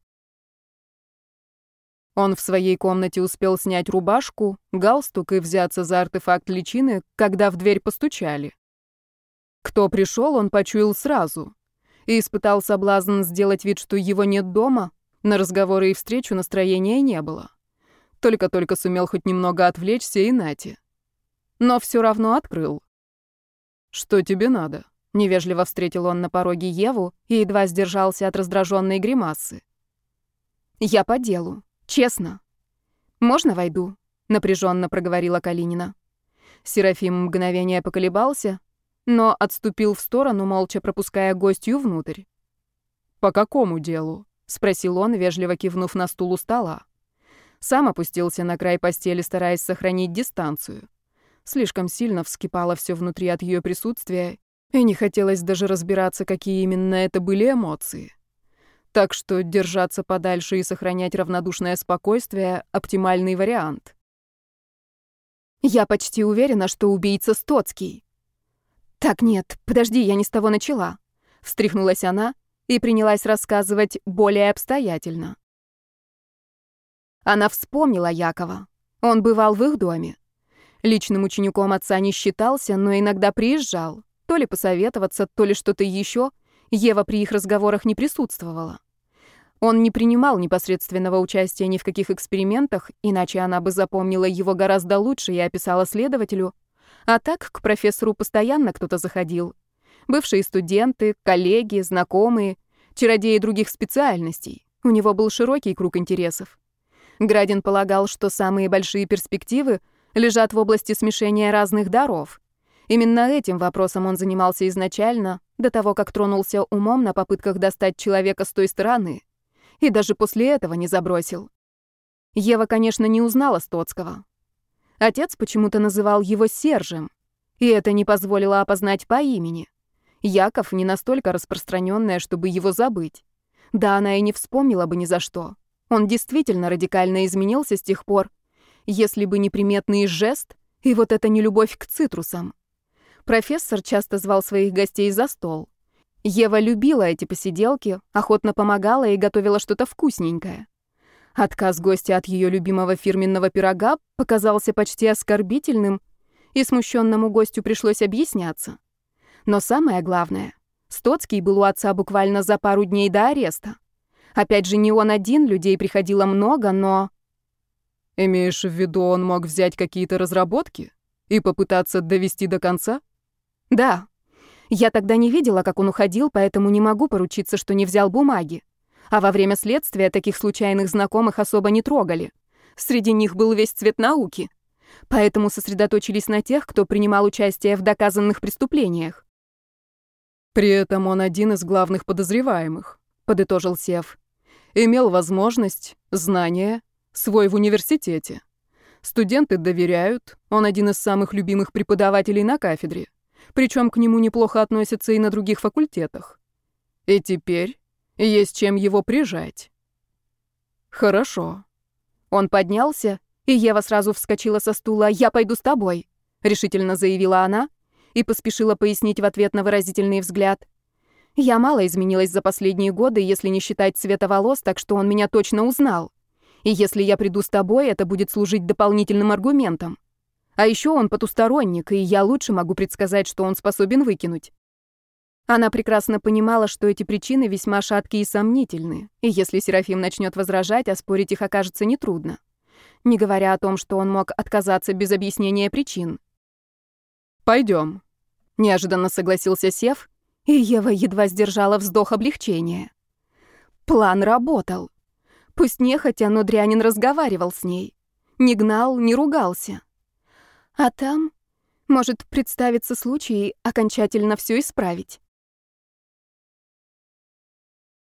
Он в своей комнате успел снять рубашку, галстук и взяться за артефакт личины, когда в дверь постучали. Кто пришел, он почуял сразу и испытал соблазн сделать вид, что его нет дома, на разговоры и встречу настроения не было. Только-только сумел хоть немного отвлечься и нате. Но все равно открыл. «Что тебе надо?» — невежливо встретил он на пороге Еву и едва сдержался от раздраженной гримасы. «Я по делу. Честно. Можно войду?» — напряженно проговорила Калинина. Серафим мгновение поколебался, но отступил в сторону, молча пропуская гостью внутрь. «По какому делу?» — спросил он, вежливо кивнув на стул у стола. Сам опустился на край постели, стараясь сохранить дистанцию. Слишком сильно вскипало все внутри от ее присутствия, и не хотелось даже разбираться, какие именно это были эмоции. Так что держаться подальше и сохранять равнодушное спокойствие — оптимальный вариант. Я почти уверена, что убийца Стоцкий. Так, нет, подожди, я не с того начала. Встряхнулась она и принялась рассказывать более обстоятельно. Она вспомнила Якова. Он бывал в их доме. Личным учеником отца не считался, но иногда приезжал. То ли посоветоваться, то ли что-то еще. Ева при их разговорах не присутствовала. Он не принимал непосредственного участия ни в каких экспериментах, иначе она бы запомнила его гораздо лучше и описала следователю. А так к профессору постоянно кто-то заходил. Бывшие студенты, коллеги, знакомые, чародеи других специальностей. У него был широкий круг интересов. Градин полагал, что самые большие перспективы лежат в области смешения разных даров. Именно этим вопросом он занимался изначально, до того, как тронулся умом на попытках достать человека с той стороны. И даже после этого не забросил. Ева, конечно, не узнала Стоцкого. Отец почему-то называл его Сержем, и это не позволило опознать по имени. Яков не настолько распространенное, чтобы его забыть. Да она и не вспомнила бы ни за что. Он действительно радикально изменился с тех пор, если бы не приметный жест и вот эта нелюбовь к цитрусам. Профессор часто звал своих гостей за стол. Ева любила эти посиделки, охотно помогала и готовила что-то вкусненькое. Отказ гостя от ее любимого фирменного пирога показался почти оскорбительным, и смущенному гостю пришлось объясняться. Но самое главное, Стоцкий был у отца буквально за пару дней до ареста. Опять же, не он один, людей приходило много, но... «Имеешь в виду, он мог взять какие-то разработки и попытаться довести до конца?» Да. Я тогда не видела, как он уходил, поэтому не могу поручиться, что не взял бумаги. А во время следствия таких случайных знакомых особо не трогали. Среди них был весь цвет науки. Поэтому сосредоточились на тех, кто принимал участие в доказанных преступлениях. «При этом он один из главных подозреваемых», — подытожил Сев. «Имел возможность, знания, свой в университете. Студенты доверяют, он один из самых любимых преподавателей на кафедре. Причем к нему неплохо относятся и на других факультетах. И теперь есть чем его прижать». «Хорошо». Он поднялся, и Ева сразу вскочила со стула. «Я пойду с тобой», — решительно заявила она и поспешила пояснить в ответ на выразительный взгляд. «Я мало изменилась за последние годы, если не считать цвета волос, так что он меня точно узнал. И если я приду с тобой, это будет служить дополнительным аргументом. А еще он потусторонник, и я лучше могу предсказать, что он способен выкинуть». Она прекрасно понимала, что эти причины весьма шаткие и сомнительны, и если Серафим начнет возражать, оспорить их окажется нетрудно. Не говоря о том, что он мог отказаться без объяснения причин. «Пойдем», — неожиданно согласился Сев, и Ева едва сдержала вздох облегчения. План работал. Пусть нехотя, но Дрянин разговаривал с ней. Не гнал, не ругался. А там может представиться случай окончательно все исправить.